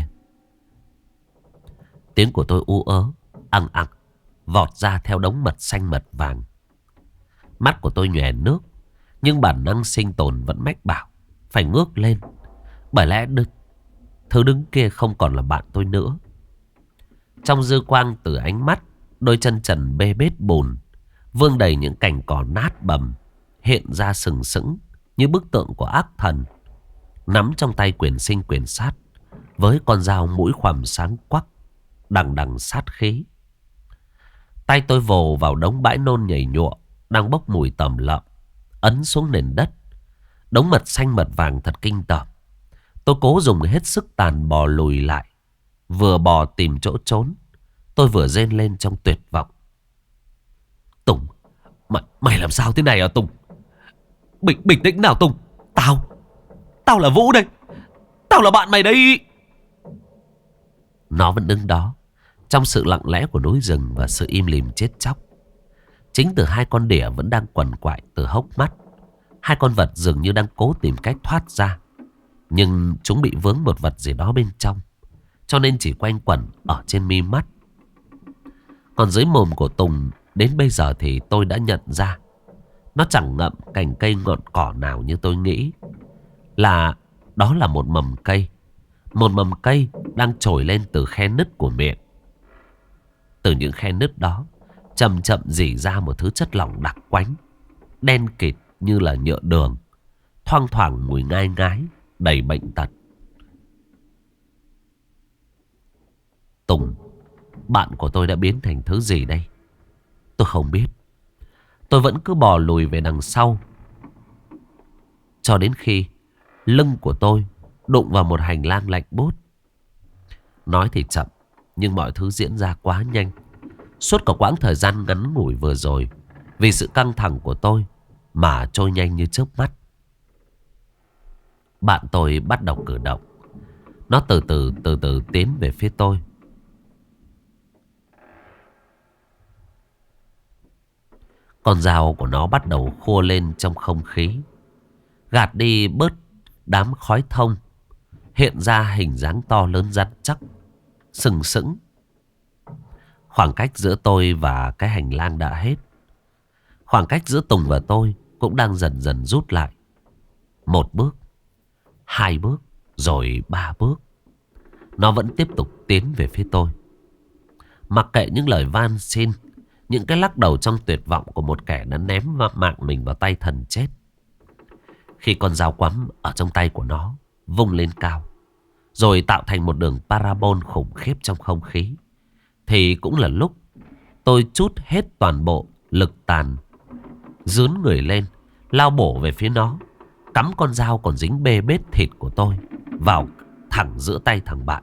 Tiếng của tôi ú ớ, ăng ặc, vọt ra theo đống mật xanh mật vàng. Mắt của tôi nhòe nước, nhưng bản năng sinh tồn vẫn mách bảo phải ngước lên. Bởi lẽ thứ đứng kia không còn là bạn tôi nữa. Trong dư quang từ ánh mắt, đôi chân trần bê bết bùn, vương đầy những cành cỏ nát bầm, hiện ra sừng sững như bức tượng của ác thần. Nắm trong tay quyền sinh quyền sát, với con dao mũi khoằm sáng quắc, đằng đằng sát khí. Tay tôi vồ vào đống bãi nôn nhầy nhụa đang bốc mùi tầm lợm, ấn xuống nền đất. Đống mật xanh mật vàng thật kinh tởm. Tôi cố dùng hết sức tàn bò lùi lại. Vừa bò tìm chỗ trốn, tôi vừa rên lên trong tuyệt vọng. Tùng, mày làm sao thế này à Tùng? Bình tĩnh nào Tùng. Tao là Vũ đây. Tao là bạn mày đây. Nó vẫn đứng đó, trong sự lặng lẽ của núi rừng và sự im lìm chết chóc. Chính từ hai con đỉa vẫn đang quằn quại từ hốc mắt. Hai con vật dường như đang cố tìm cách thoát ra, nhưng chúng bị vướng một vật gì đó bên trong, cho nên chỉ quanh quẩn ở trên mi mắt. Còn dưới mồm của Tùng, đến bây giờ thì tôi đã nhận ra nó chẳng ngậm cành cây ngọn cỏ nào như tôi nghĩ. Đó là một mầm cây. Một mầm cây đang trồi lên từ khe nứt của miệng. Từ những khe nứt đó chậm chậm rỉ ra một thứ chất lỏng đặc quánh, đen kịt như là nhựa đường, thoang thoảng mùi ngai ngái, đầy bệnh tật. Tùng, bạn của tôi đã biến thành thứ gì đây? Tôi không biết. Tôi vẫn cứ bò lùi về đằng sau, cho đến khi lưng của tôi đụng vào một hành lang lạnh buốt. Nói thì chậm, nhưng mọi thứ diễn ra quá nhanh. Suốt cả quãng thời gian ngắn ngủi vừa rồi, vì sự căng thẳng của tôi mà trôi nhanh như chớp mắt. Bạn tôi bắt đầu cử động. Nó từ từ tiến về phía tôi. Con dao của nó bắt đầu khua lên trong không khí, gạt đi bớt đám khói thông, hiện ra hình dáng to lớn rắn chắc, sừng sững. Khoảng cách giữa tôi và cái hành lang đã hết. Khoảng cách giữa Tùng và tôi cũng đang dần dần rút lại. 1 bước, 2 bước, rồi 3 bước. Nó vẫn tiếp tục tiến về phía tôi. Mặc kệ những lời van xin, những cái lắc đầu trong tuyệt vọng của một kẻ đã ném mạng mình vào tay thần chết. Khi con dao quắm ở trong tay của nó vung lên cao, rồi tạo thành một đường parabol khủng khiếp trong không khí, thì cũng là lúc tôi trút hết toàn bộ lực tàn, dướn người lên, lao bổ về phía nó, cắm con dao còn dính bê bết thịt của tôi vào thẳng giữa tay thằng bạn.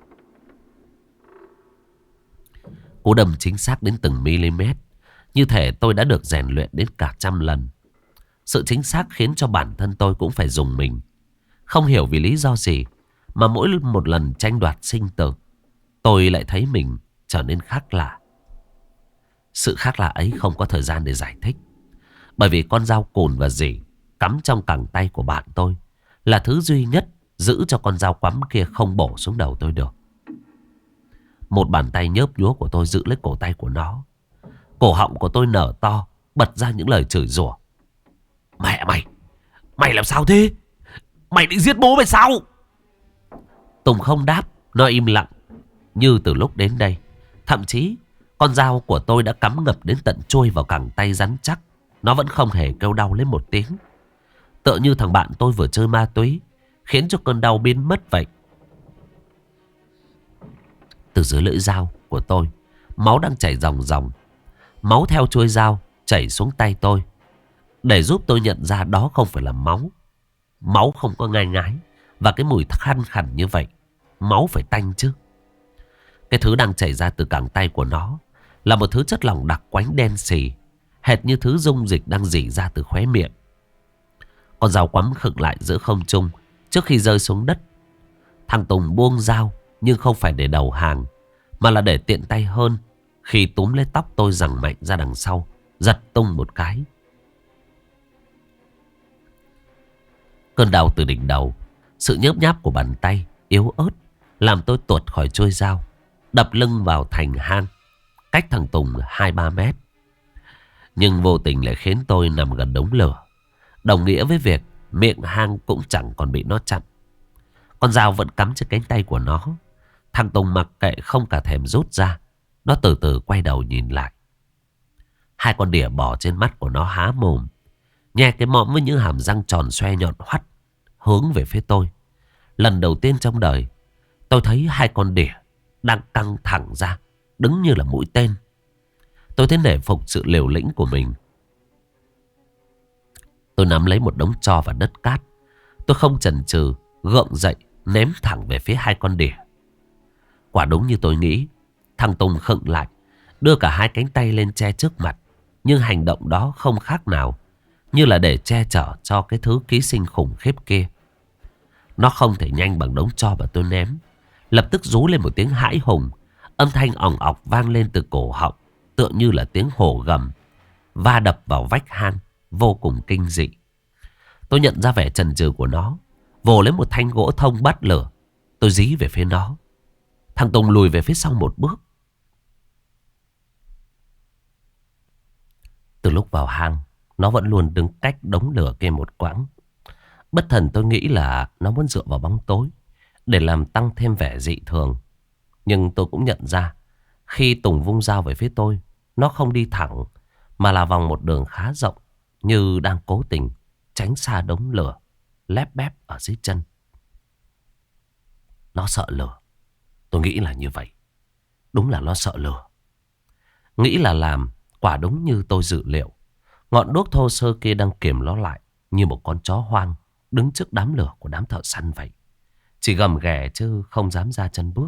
Cú đâm chính xác đến từng mm, như thể tôi đã được rèn luyện đến cả 100 lần. Sự chính xác khiến cho bản thân tôi cũng phải dùng mình. Không hiểu vì lý do gì mà mỗi một lần tranh đoạt sinh tử, tôi lại thấy mình trở nên khác lạ. Sự khác lạ ấy không có thời gian để giải thích, bởi vì con dao cùn và rỉ cắm trong cẳng tay của bạn tôi là thứ duy nhất giữ cho con dao quắm kia không bổ xuống đầu tôi được. Một bàn tay nhớp nhúa của tôi giữ lấy cổ tay của nó. Cổ họng của tôi nở to, bật ra những lời chửi rủa. Mẹ mày, mày làm sao thế? Mày định giết bố mày sao? Tùng không đáp, nó im lặng như từ lúc đến đây. Thậm chí con dao của tôi đã cắm ngập đến tận chui vào cẳng tay rắn chắc. Nó vẫn không hề kêu đau lên một tiếng, tựa như thằng bạn tôi vừa chơi ma túy, khiến cho cơn đau biến mất vậy. Từ dưới lưỡi dao của tôi, máu đang chảy ròng ròng. Máu theo chuôi dao chảy xuống tay tôi, để giúp tôi nhận ra đó không phải là máu. Máu không có ngai ngái và cái mùi khăn khẳn như vậy. Máu phải tanh chứ. Cái thứ đang chảy ra từ cẳng tay của nó là một thứ chất lỏng đặc quánh đen xì, hệt như thứ dung dịch đang rỉ ra từ khóe miệng. Con dao quắm khựng lại giữa không trung trước khi rơi xuống đất. Thằng Tùng buông dao, nhưng không phải để đầu hàng, mà là để tiện tay hơn khi túm lấy tóc tôi giằng mạnh ra đằng sau, giật tung một cái. Cơn đau từ đỉnh đầu, sự nhớp nháp của bàn tay yếu ớt làm tôi tuột khỏi chuôi dao, đập lưng vào thành hang, cách thằng Tùng 2-3 mét. Nhưng vô tình lại khiến tôi nằm gần đống lửa, đồng nghĩa với việc miệng hang cũng chẳng còn bị nó chặn. Con dao vẫn cắm trên cánh tay của nó. Thằng Tùng mặc kệ không cả thèm rút ra. Nó từ từ quay đầu nhìn lại. Hai con đỉa bò trên mắt của nó há mồm, nhe cái mõm với những hàm răng tròn xoe nhọn hoắt, hướng về phía tôi. Lần đầu tiên trong đời tôi thấy hai con đỉa đang căng thẳng ra, đứng như là mũi tên. Tôi thấy nể phục sự liều lĩnh của mình. Tôi nắm lấy một đống tro và đất cát. Tôi không chần chừ, gượng dậy ném thẳng về phía hai con đỉa. Quả đúng như tôi nghĩ, thằng Tùng khựng lại, đưa cả hai cánh tay lên che trước mặt. Nhưng hành động đó không khác nào như là để che chở cho cái thứ ký sinh khủng khiếp kia. Nó không thể nhanh bằng đống tro mà tôi ném. Lập tức rú lên một tiếng hãi hùng. Âm thanh ỏng ọc vang lên từ cổ họng, tựa như là tiếng hổ gầm va đập vào vách hang, vô cùng kinh dị. Tôi nhận ra vẻ chần chừ của nó, vồ lấy một thanh gỗ thông bắt lửa. Tôi dí về phía nó. Thằng Tùng lùi về phía sau một bước. Từ lúc vào hang, nó vẫn luôn đứng cách đống lửa kia một quãng. Bất thần tôi nghĩ là nó muốn dựa vào bóng tối để làm tăng thêm vẻ dị thường. Nhưng tôi cũng nhận ra, khi Tùng vung dao về phía tôi, nó không đi thẳng mà là vòng một đường khá rộng, như đang cố tình tránh xa đống lửa lép bép ở dưới chân. Nó sợ lửa. Tôi nghĩ là như vậy. Đúng là nó sợ lửa. Nghĩ là làm, quả đúng như tôi dự liệu. Ngọn đuốc thô sơ kia đang kiềm nó lại, như một con chó hoang đứng trước đám lửa của đám thợ săn vậy. Chỉ gầm ghè chứ không dám ra chân bước.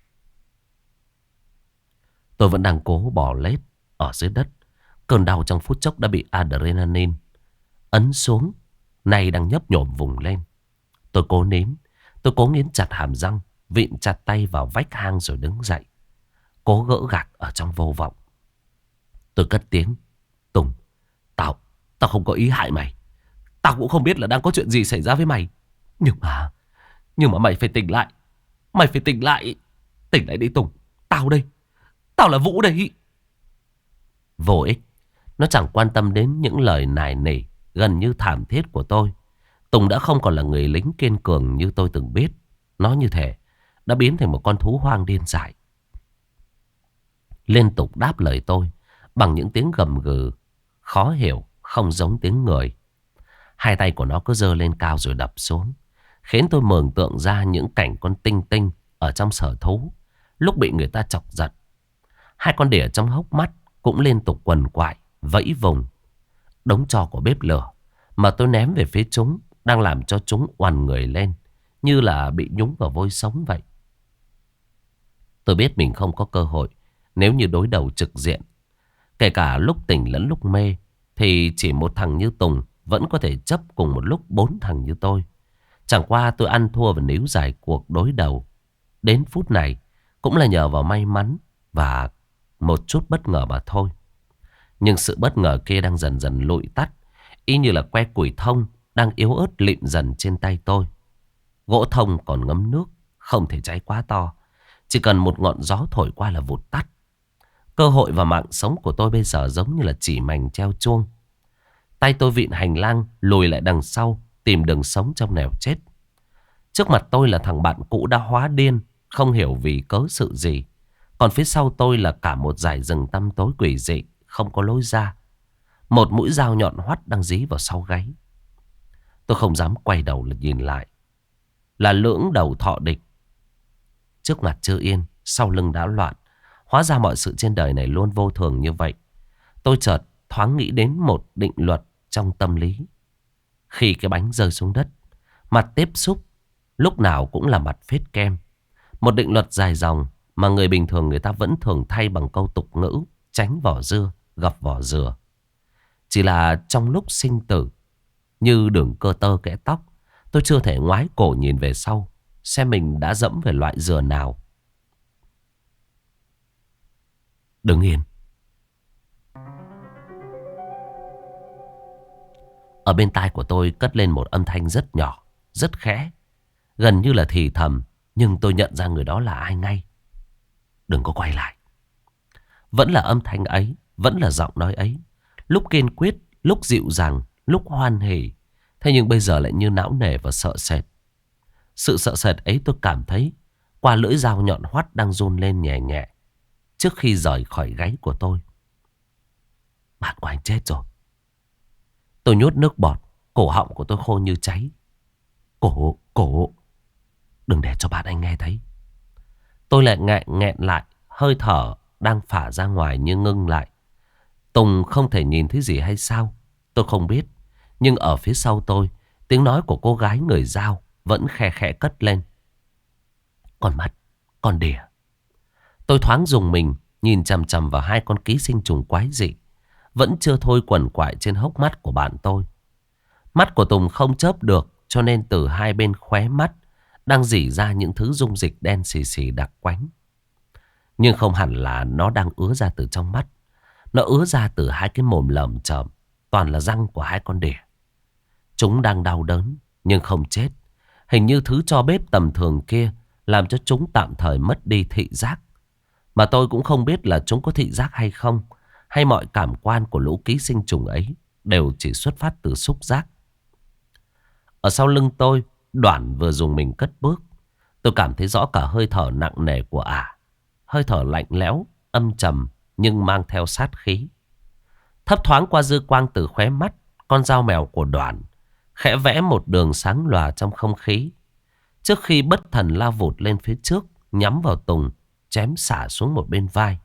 Tôi vẫn đang cố bò lết ở dưới đất. Cơn đau trong phút chốc đã bị adrenaline ấn xuống, nay đang nhấp nhổm vùng lên. Tôi cố nín. Tôi cố nghiến chặt hàm răng, vịn chặt tay vào vách hang rồi đứng dậy, cố gỡ gạc ở trong vô vọng. Tôi cất tiếng: Tùng, Tao không có ý hại mày. Tao cũng không biết là đang có chuyện gì xảy ra với mày. Nhưng mà mày phải tỉnh lại. Mày phải tỉnh lại. Tỉnh lại đi Tùng. Tao đây. Tao là Vũ đây. Vô ích. Nó chẳng quan tâm đến những lời nài nỉ gần như thảm thiết của tôi. Tùng đã không còn là người lính kiên cường như tôi từng biết. Nó như thể đã biến thành một con thú hoang điên dại, liên tục đáp lời tôi bằng những tiếng gầm gừ khó hiểu, không giống tiếng người. Hai tay của nó cứ giơ lên cao rồi đập xuống, khiến tôi mường tượng ra những cảnh con tinh tinh ở trong sở thú lúc bị người ta chọc giận. Hai con đỉa trong hốc mắt cũng liên tục quằn quại, vẫy vùng. Đống tro của bếp lửa mà tôi ném về phía chúng đang làm cho chúng oằn người lên, như là bị nhúng vào vôi sống vậy. Tôi biết mình không có cơ hội nếu như đối đầu trực diện. Kể cả lúc tỉnh lẫn lúc mê, thì chỉ một thằng như Tùng vẫn có thể chấp cùng một lúc 4 thằng như tôi. Chẳng qua tôi ăn thua và níu dài cuộc đối đầu đến phút này cũng là nhờ vào may mắn và một chút bất ngờ mà thôi. Nhưng sự bất ngờ kia đang dần dần lụi tắt, y như là que củi thông đang yếu ớt lịm dần trên tay tôi. Gỗ thông còn ngấm nước, không thể cháy quá to, chỉ cần một ngọn gió thổi qua là vụt tắt. Cơ hội và mạng sống của tôi bây giờ giống như là chỉ mảnh treo chuông. Tay tôi vịn hành lang lùi lại đằng sau, tìm đường sống trong nẻo chết. Trước mặt tôi là thằng bạn cũ đã hóa điên, không hiểu vì cớ sự gì. Còn phía sau tôi là cả một dải rừng tăm tối quỷ dị, không có lối ra. Một mũi dao nhọn hoắt đang dí vào sau gáy. Tôi không dám quay đầu nhìn lại. Là lưỡng đầu thọ địch. Trước mặt chưa yên, sau lưng đã loạn. Hóa ra mọi sự trên đời này luôn vô thường như vậy. Tôi chợt thoáng nghĩ đến một định luật trong tâm lý. Khi cái bánh rơi xuống đất, mặt tiếp xúc lúc nào cũng là mặt phết kem. Một định luật dài dòng mà người bình thường người ta vẫn thường thay bằng câu tục ngữ: tránh vỏ dưa, gặp vỏ dừa. Chỉ là trong lúc sinh tử, như đường cơ tơ kẽ tóc, tôi chưa thể ngoái cổ nhìn về sau xem mình đã dẫm về loại dừa nào. Đứng yên. Ở bên tai của tôi cất lên một âm thanh rất nhỏ, rất khẽ, gần như là thì thầm, Nhưng tôi nhận ra người đó là ai ngay. Đừng có quay lại. Vẫn là âm thanh ấy, vẫn là giọng nói ấy. Lúc kiên quyết, lúc dịu dàng, lúc hoan hỉ. Thế nhưng bây giờ lại như não nề và sợ sệt. Sự sợ sệt ấy tôi cảm thấy qua lưỡi dao nhọn hoắt đang run lên nhẹ nhẹ trước khi rời khỏi gáy của tôi. Bạn của anh chết rồi. Tôi nhốt nước bọt, cổ họng của tôi khô như cháy. Cổ, đừng để cho bạn anh nghe thấy. Tôi lại nghẹn lại, hơi thở đang phả ra ngoài như ngưng lại. Tùng không thể nhìn thấy gì hay sao? Tôi không biết. Nhưng ở phía sau tôi, tiếng nói của cô gái người Dao vẫn khe khẽ cất lên. Con mắt, con đỉa. Tôi thoáng dùng mình, nhìn chằm chằm vào hai con ký sinh trùng quái dị. Vẫn chưa thôi quằn quại trên hốc mắt của bạn tôi. Mắt của Tùng không chớp được, cho nên từ hai bên khóe mắt đang rỉ ra những thứ dung dịch đen xì xì đặc quánh. Nhưng không hẳn là nó đang ứa ra từ trong mắt. Nó ứa ra từ hai cái mồm lởm chởm, toàn là răng của hai con đỉa. Chúng đang đau đớn, nhưng không chết. Hình như thứ tro bếp tầm thường kia làm cho chúng tạm thời mất đi thị giác. Mà tôi cũng không biết là chúng có thị giác hay không, hay mọi cảm quan của lũ ký sinh trùng ấy đều chỉ xuất phát từ xúc giác. Ở sau lưng tôi, Đoản vừa dùng mình cất bước. Tôi cảm thấy rõ cả hơi thở nặng nề của ả. Hơi thở lạnh lẽo, âm trầm nhưng mang theo sát khí. Thấp thoáng qua dư quang từ khóe mắt, con dao mèo của Đoản khẽ vẽ một đường sáng lòa trong không khí. Trước khi bất thần lao vụt lên phía trước, nhắm vào Tùng, chém xả xuống một bên vai.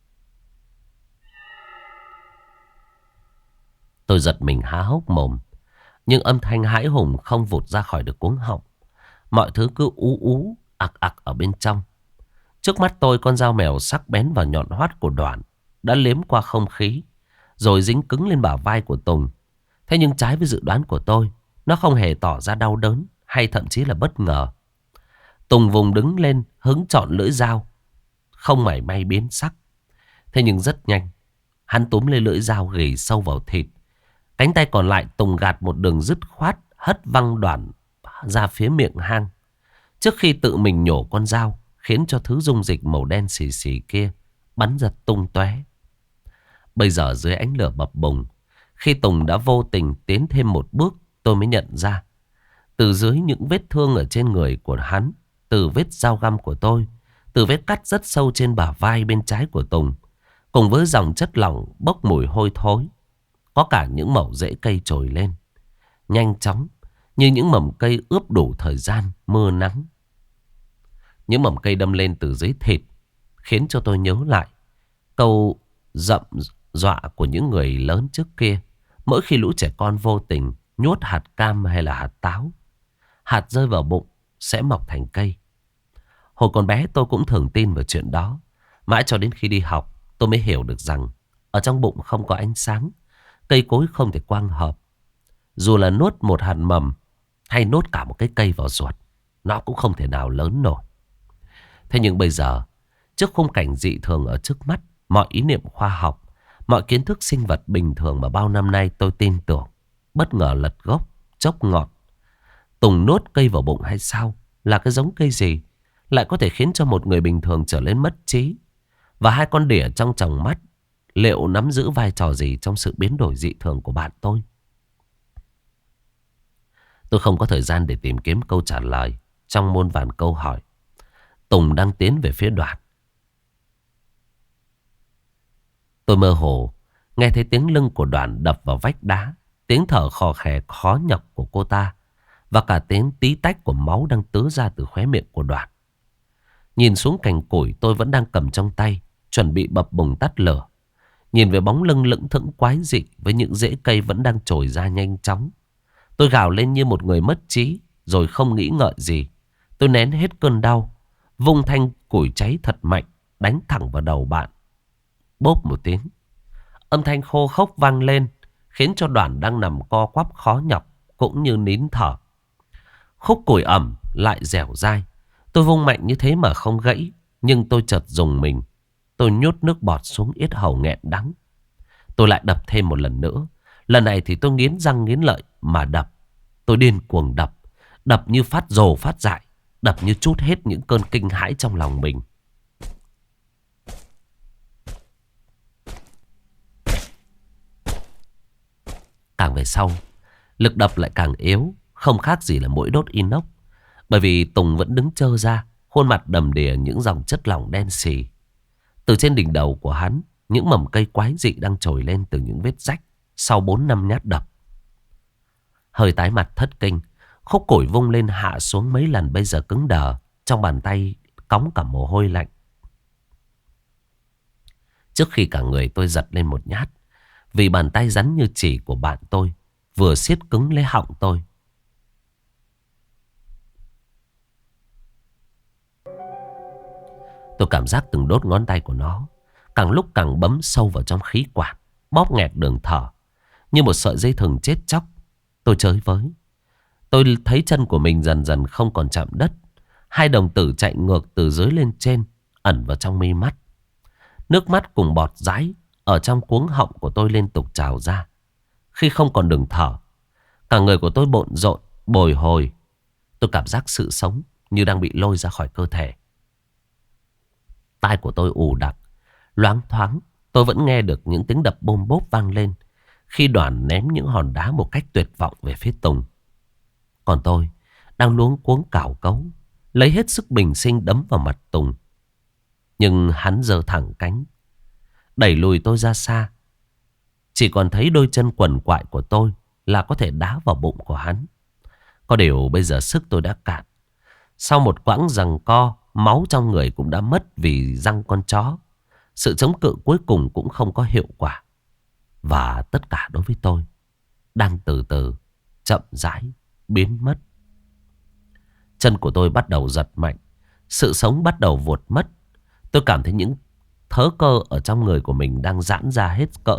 Tôi giật mình há hốc mồm, nhưng âm thanh hãi hùng không vụt ra khỏi được cuống họng. Mọi thứ cứ ú ú, ặc ặc ở bên trong. Trước mắt tôi, con dao mèo sắc bén và nhọn hoắt của Đoản đã liếm qua không khí, rồi dính cứng lên bả vai của Tùng. Thế nhưng trái với dự đoán của tôi, nó không hề tỏ ra đau đớn hay thậm chí là bất ngờ. Tùng vùng đứng lên, hứng chọn lưỡi dao, không mảy may biến sắc. Thế nhưng rất nhanh, hắn túm lấy lưỡi dao ghì sâu vào thịt. Cánh tay còn lại Tùng gạt một đường dứt khoát, hất văng Đoản ra phía miệng hang, trước khi tự mình nhổ con dao, khiến cho thứ dung dịch màu đen xì xì kia bắn ra tung tóe. Bây giờ dưới ánh lửa bập bùng, khi Tùng đã vô tình tiến thêm một bước, tôi mới nhận ra từ dưới những vết thương ở trên người của hắn, từ vết dao găm của tôi, từ vết cắt rất sâu trên bả vai bên trái của Tùng, cùng với dòng chất lỏng bốc mùi hôi thối, có cả những mẩu rễ cây trồi lên nhanh chóng như những mầm cây ướp đủ thời gian mưa nắng. Những mầm cây đâm lên từ dưới thịt khiến cho tôi nhớ lại câu dậm dọa của những người lớn trước kia. Mỗi khi lũ trẻ con vô tình nhốt hạt cam hay là hạt táo, hạt rơi vào bụng sẽ mọc thành cây. Hồi còn bé tôi cũng thường tin vào chuyện đó. Mãi cho đến khi đi học, tôi mới hiểu được rằng ở trong bụng không có ánh sáng, cây cối không thể quang hợp. Dù là nuốt một hạt mầm hay nuốt cả một cái cây vào ruột, nó cũng không thể nào lớn nổi. Thế nhưng bây giờ, trước khung cảnh dị thường ở trước mắt, mọi ý niệm khoa học, mọi kiến thức sinh vật bình thường mà bao năm nay tôi tin tưởng, bất ngờ lật gốc, chốc ngọn. Tùng nuốt cây vào bụng hay sao? Là cái giống cây gì lại có thể khiến cho một người bình thường trở nên mất trí? Và hai con đỉa trong tròng mắt liệu nắm giữ vai trò gì trong sự biến đổi dị thường của bạn tôi? Tôi không có thời gian để tìm kiếm câu trả lời trong muôn vàn câu hỏi. Tùng đang tiến về phía Đoản. Tôi mơ hồ nghe thấy tiếng lưng của Đoản đập vào vách đá, tiếng thở khò khè khó nhọc của cô ta, và cả tiếng tí tách của máu đang tứa ra từ khóe miệng của Đoản. Nhìn xuống cành củi tôi vẫn đang cầm trong tay, chuẩn bị bập bùng tắt lửa. Nhìn về bóng lưng lững thững quái dị với những rễ cây vẫn đang trồi ra nhanh chóng, tôi gào lên như một người mất trí, rồi không nghĩ ngợi gì. Tôi nén hết cơn đau, vung thanh củi cháy thật mạnh, đánh thẳng vào đầu bạn. Bốp một tiếng, âm thanh khô khốc vang lên, khiến cho Đoản đang nằm co quắp khó nhọc cũng như nín thở. Khúc củi ẩm lại dẻo dai. Tôi vung mạnh như thế mà không gãy, nhưng tôi chợt rùng mình. Tôi nhốt nước bọt xuống yết hầu nghẹn đắng. Tôi lại đập thêm một lần nữa. Lần này thì tôi nghiến răng nghiến lợi mà đập. Tôi điên cuồng đập, đập như phát rồ phát dại. đập như trút hết những cơn kinh hãi trong lòng mình. Càng về sau, lực đập lại càng yếu, không khác gì là mũi đốt inox. Bởi vì Tùng vẫn đứng trơ ra, khuôn mặt đầm đìa những dòng chất lỏng đen xì. Từ trên đỉnh đầu của hắn, những mầm cây quái dị đang trồi lên từ những vết rách sau 4-5 nhát đập. Hơi tái mặt thất kinh, khúc củi vung lên hạ xuống mấy lần bây giờ cứng đờ, trong bàn tay cóng cả mồ hôi lạnh. Trước khi cả người tôi giật lên một nhát, vì bàn tay rắn như chỉ của bạn tôi vừa siết cứng lấy họng tôi. Tôi cảm giác từng đốt ngón tay của nó càng lúc càng bấm sâu vào trong khí quản, bóp nghẹt đường thở như một sợi dây thừng chết chóc. Tôi chới với. Tôi thấy chân của mình dần dần không còn chạm đất. Hai đồng tử chạy ngược từ dưới lên trên, ẩn vào trong mi mắt. Nước mắt cùng bọt dãi ở trong cuống họng của tôi liên tục trào ra. Khi không còn đường thở, cả người của tôi bộn rộn, bồi hồi. Tôi cảm giác sự sống như đang bị lôi ra khỏi cơ thể. Tai của tôi ù đặc, loáng thoáng. Tôi vẫn nghe được những tiếng đập bôm bốp vang lên khi Đoàn ném những hòn đá một cách tuyệt vọng về phía Tùng. Còn tôi đang luống cuống cào cấu, lấy hết sức bình sinh đấm vào mặt Tùng. Nhưng hắn giơ thẳng cánh, đẩy lùi tôi ra xa. Chỉ còn thấy đôi chân quằn quại của tôi là có thể đá vào bụng của hắn. Có điều bây giờ sức tôi đã cạn. Sau một quãng giằng co, máu trong người cũng đã mất vì răng con chó. Sự chống cự cuối cùng cũng không có hiệu quả. Và tất cả đối với tôi đang từ từ, chậm rãi biến mất. Chân của tôi bắt đầu giật mạnh. Sự sống bắt đầu vụt mất. Tôi cảm thấy những thớ cơ ở trong người của mình đang giãn ra hết cỡ.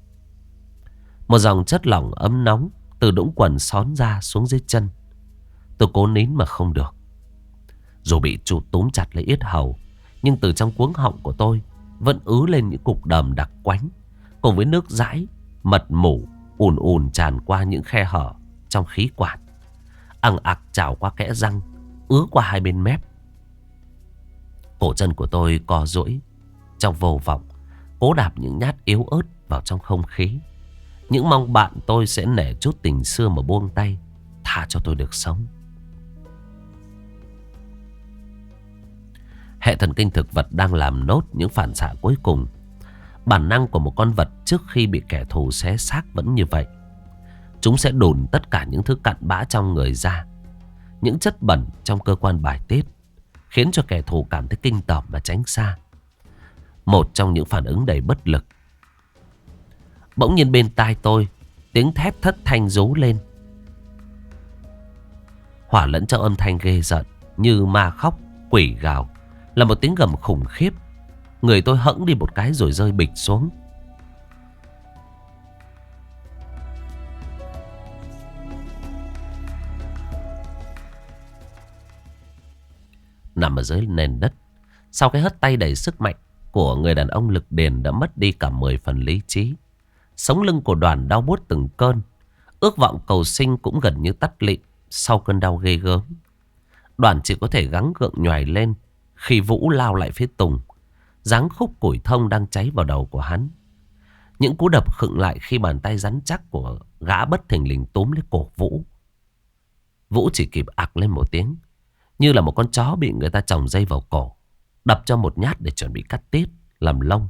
Một dòng chất lỏng ấm nóng từ đũng quần xón ra xuống dưới chân. Tôi cố nín mà không được. Dù bị trụ túm chặt lấy yết hầu, nhưng từ trong cuống họng của tôi vẫn ứ lên những cục đờm đặc quánh, cùng với nước dãi, mật mủ ùn ùn tràn qua những khe hở trong khí quản, ằng ặc trào qua kẽ răng, ứa qua hai bên mép. Cổ chân của tôi co duỗi trong vô vọng, cố đạp những nhát yếu ớt vào trong không khí, những mong bạn tôi sẽ nể chút tình xưa mà buông tay, tha cho tôi được sống. Hệ thần kinh thực vật đang làm nốt những phản xạ cuối cùng. Bản năng của một con vật trước khi bị kẻ thù xé xác vẫn như vậy. Chúng sẽ đồn tất cả những thứ cặn bã trong người ra, những chất bẩn trong cơ quan bài tiết, khiến cho kẻ thù cảm thấy kinh tởm và tránh xa. Một trong những phản ứng đầy bất lực. Bỗng nhiên bên tai tôi, tiếng thét thất thanh rú lên, hòa lẫn trong âm thanh ghê rợn như ma khóc, quỷ gào, là một tiếng gầm khủng khiếp. Người tôi hẫng đi một cái rồi rơi bịch xuống. Nằm ở dưới nền đất, sau cái hất tay đầy sức mạnh của người đàn ông lực điền đã mất đi cả 10 phần lý trí. Sống lưng của Đoàn đau buốt từng cơn. Ước vọng cầu sinh cũng gần như tắt lịm sau cơn đau ghê gớm. Đoàn chỉ có thể gắng gượng nhoài lên khi Vũ lao lại phía Tùng, giáng khúc củi thông đang cháy vào đầu của hắn. Những cú đập khựng lại khi bàn tay rắn chắc của gã bất thình lình túm lấy cổ Vũ. Vũ chỉ kịp ặc lên một tiếng, như là một con chó bị người ta chồng dây vào cổ, đập cho một nhát để chuẩn bị cắt tiết, làm lông.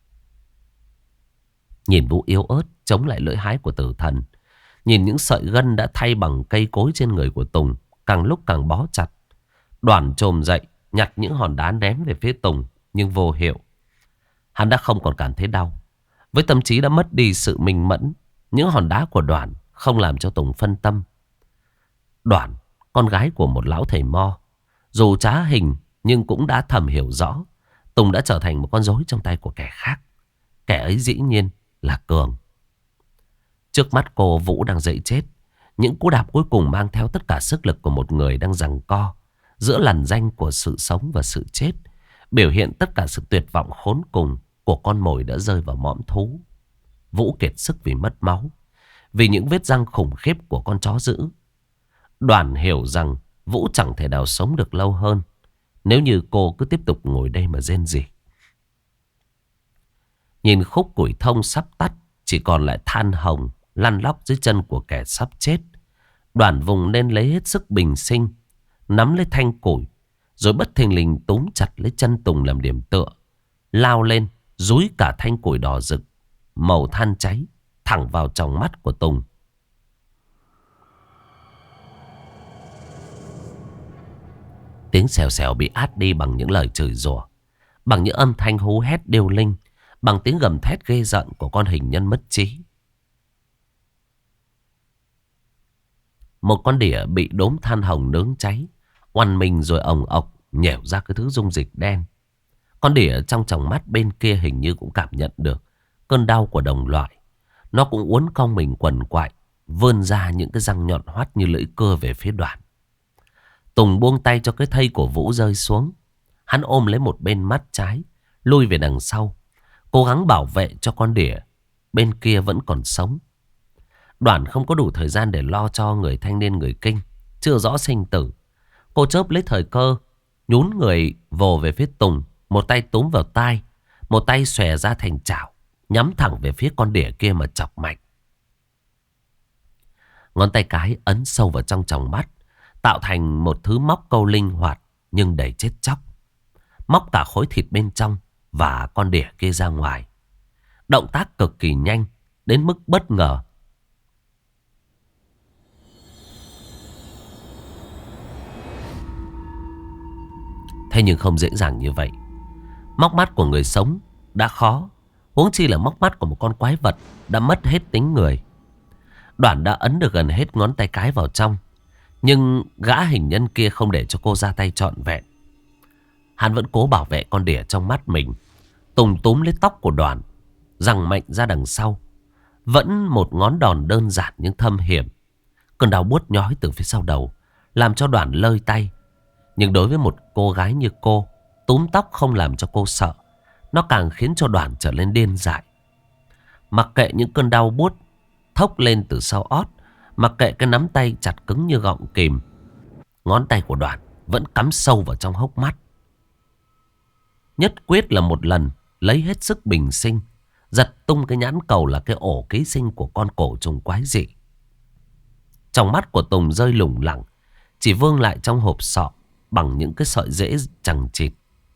Nhìn Vũ yếu ớt chống lại lưỡi hái của tử thần, nhìn những sợi gân đã thay bằng cây cối trên người của Tùng càng lúc càng bó chặt, Đoàn chồm dậy nhặt những hòn đá ném về phía Tùng, nhưng vô hiệu. Hắn đã không còn cảm thấy đau. Với tâm trí đã mất đi sự minh mẫn, những hòn đá của Đoàn không làm cho Tùng phân tâm. Đoàn, con gái của một lão thầy mo, dù trá hình nhưng cũng đã thầm hiểu rõ Tùng đã trở thành một con rối trong tay của kẻ khác. Kẻ ấy dĩ nhiên là Cường. Trước mắt cô, Vũ đang dậy chết. Những cú đạp cuối cùng mang theo tất cả sức lực của một người đang giằng co giữa lằn ranh của sự sống và sự chết, biểu hiện tất cả sự tuyệt vọng khốn cùng của con mồi đã rơi vào mõm thú. Vũ kiệt sức vì mất máu, vì những vết răng khủng khiếp của con chó dữ. Đoàn hiểu rằng Vũ chẳng thể nào sống được lâu hơn nếu như cô cứ tiếp tục ngồi đây mà rên rỉ. Nhìn khúc củi thông sắp tắt, chỉ còn lại than hồng lăn lóc dưới chân của kẻ sắp chết. Đoàn vùng lên lấy hết sức bình sinh, nắm lấy thanh củi, rồi bất thình lình túm chặt lấy chân Tùng làm điểm tựa, lao lên dúi cả thanh củi đỏ rực màu than cháy thẳng vào tròng mắt của Tùng. Tiếng xèo xèo bị át đi bằng những lời chửi rủa, bằng những âm thanh hú hét điêu linh, bằng tiếng gầm thét ghê rợn của con hình nhân mất trí. Một con đỉa bị đốm than hồng nướng cháy, oằn mình rồi ồng ọc nhẻo ra cái thứ dung dịch đen. Con đỉa trong tròng mắt bên kia hình như cũng cảm nhận được cơn đau của đồng loại. Nó cũng uốn cong mình quằn quại, vươn ra những cái răng nhọn hoắt như lưỡi cưa về phía Đoàn. Tùng buông tay cho cái thây của Vũ rơi xuống. Hắn ôm lấy một bên mắt trái, lui về đằng sau, cố gắng bảo vệ cho con đỉa bên kia vẫn còn sống. Đoàn không có đủ thời gian để lo cho người thanh niên người Kinh chưa rõ sinh tử. Cô chớp lấy thời cơ, nhún người vồ về phía Tùng, một tay túm vào tai, một tay xòe ra thành chảo, nhắm thẳng về phía con đỉa kia mà chọc mạnh. Ngón tay cái ấn sâu vào trong tròng mắt, tạo thành một thứ móc câu linh hoạt nhưng đầy chết chóc. Móc cả khối thịt bên trong và con đỉa kia ra ngoài. Động tác cực kỳ nhanh đến mức bất ngờ. Thế nhưng không dễ dàng như vậy. Móc mắt của người sống đã khó, huống chi là móc mắt của một con quái vật đã mất hết tính người. Đoàn đã ấn được gần hết ngón tay cái vào trong, nhưng gã hình nhân kia không để cho cô ra tay trọn vẹn. Hắn vẫn cố bảo vệ con đỉa trong mắt mình. Tùng túm lấy tóc của Đoàn, giằng mạnh ra đằng sau. Vẫn một ngón đòn đơn giản nhưng thâm hiểm. Cơn đau buốt nhói từ phía sau đầu làm cho Đoàn lơi tay. Nhưng đối với một cô gái như cô, túm tóc không làm cho cô sợ, nó càng khiến cho Đoàn trở nên điên dại. Mặc kệ những cơn đau buốt thốc lên từ sau ót, mặc kệ cái nắm tay chặt cứng như gọng kìm, ngón tay của Đoàn vẫn cắm sâu vào trong hốc mắt. Nhất quyết là một lần lấy hết sức bình sinh, giật tung cái nhãn cầu là cái ổ ký sinh của con cổ trùng quái dị. Trong mắt của Tùng rơi lủng lẳng, chỉ vương lại trong hộp sọ bằng những cái sợi rễ chằng chịt.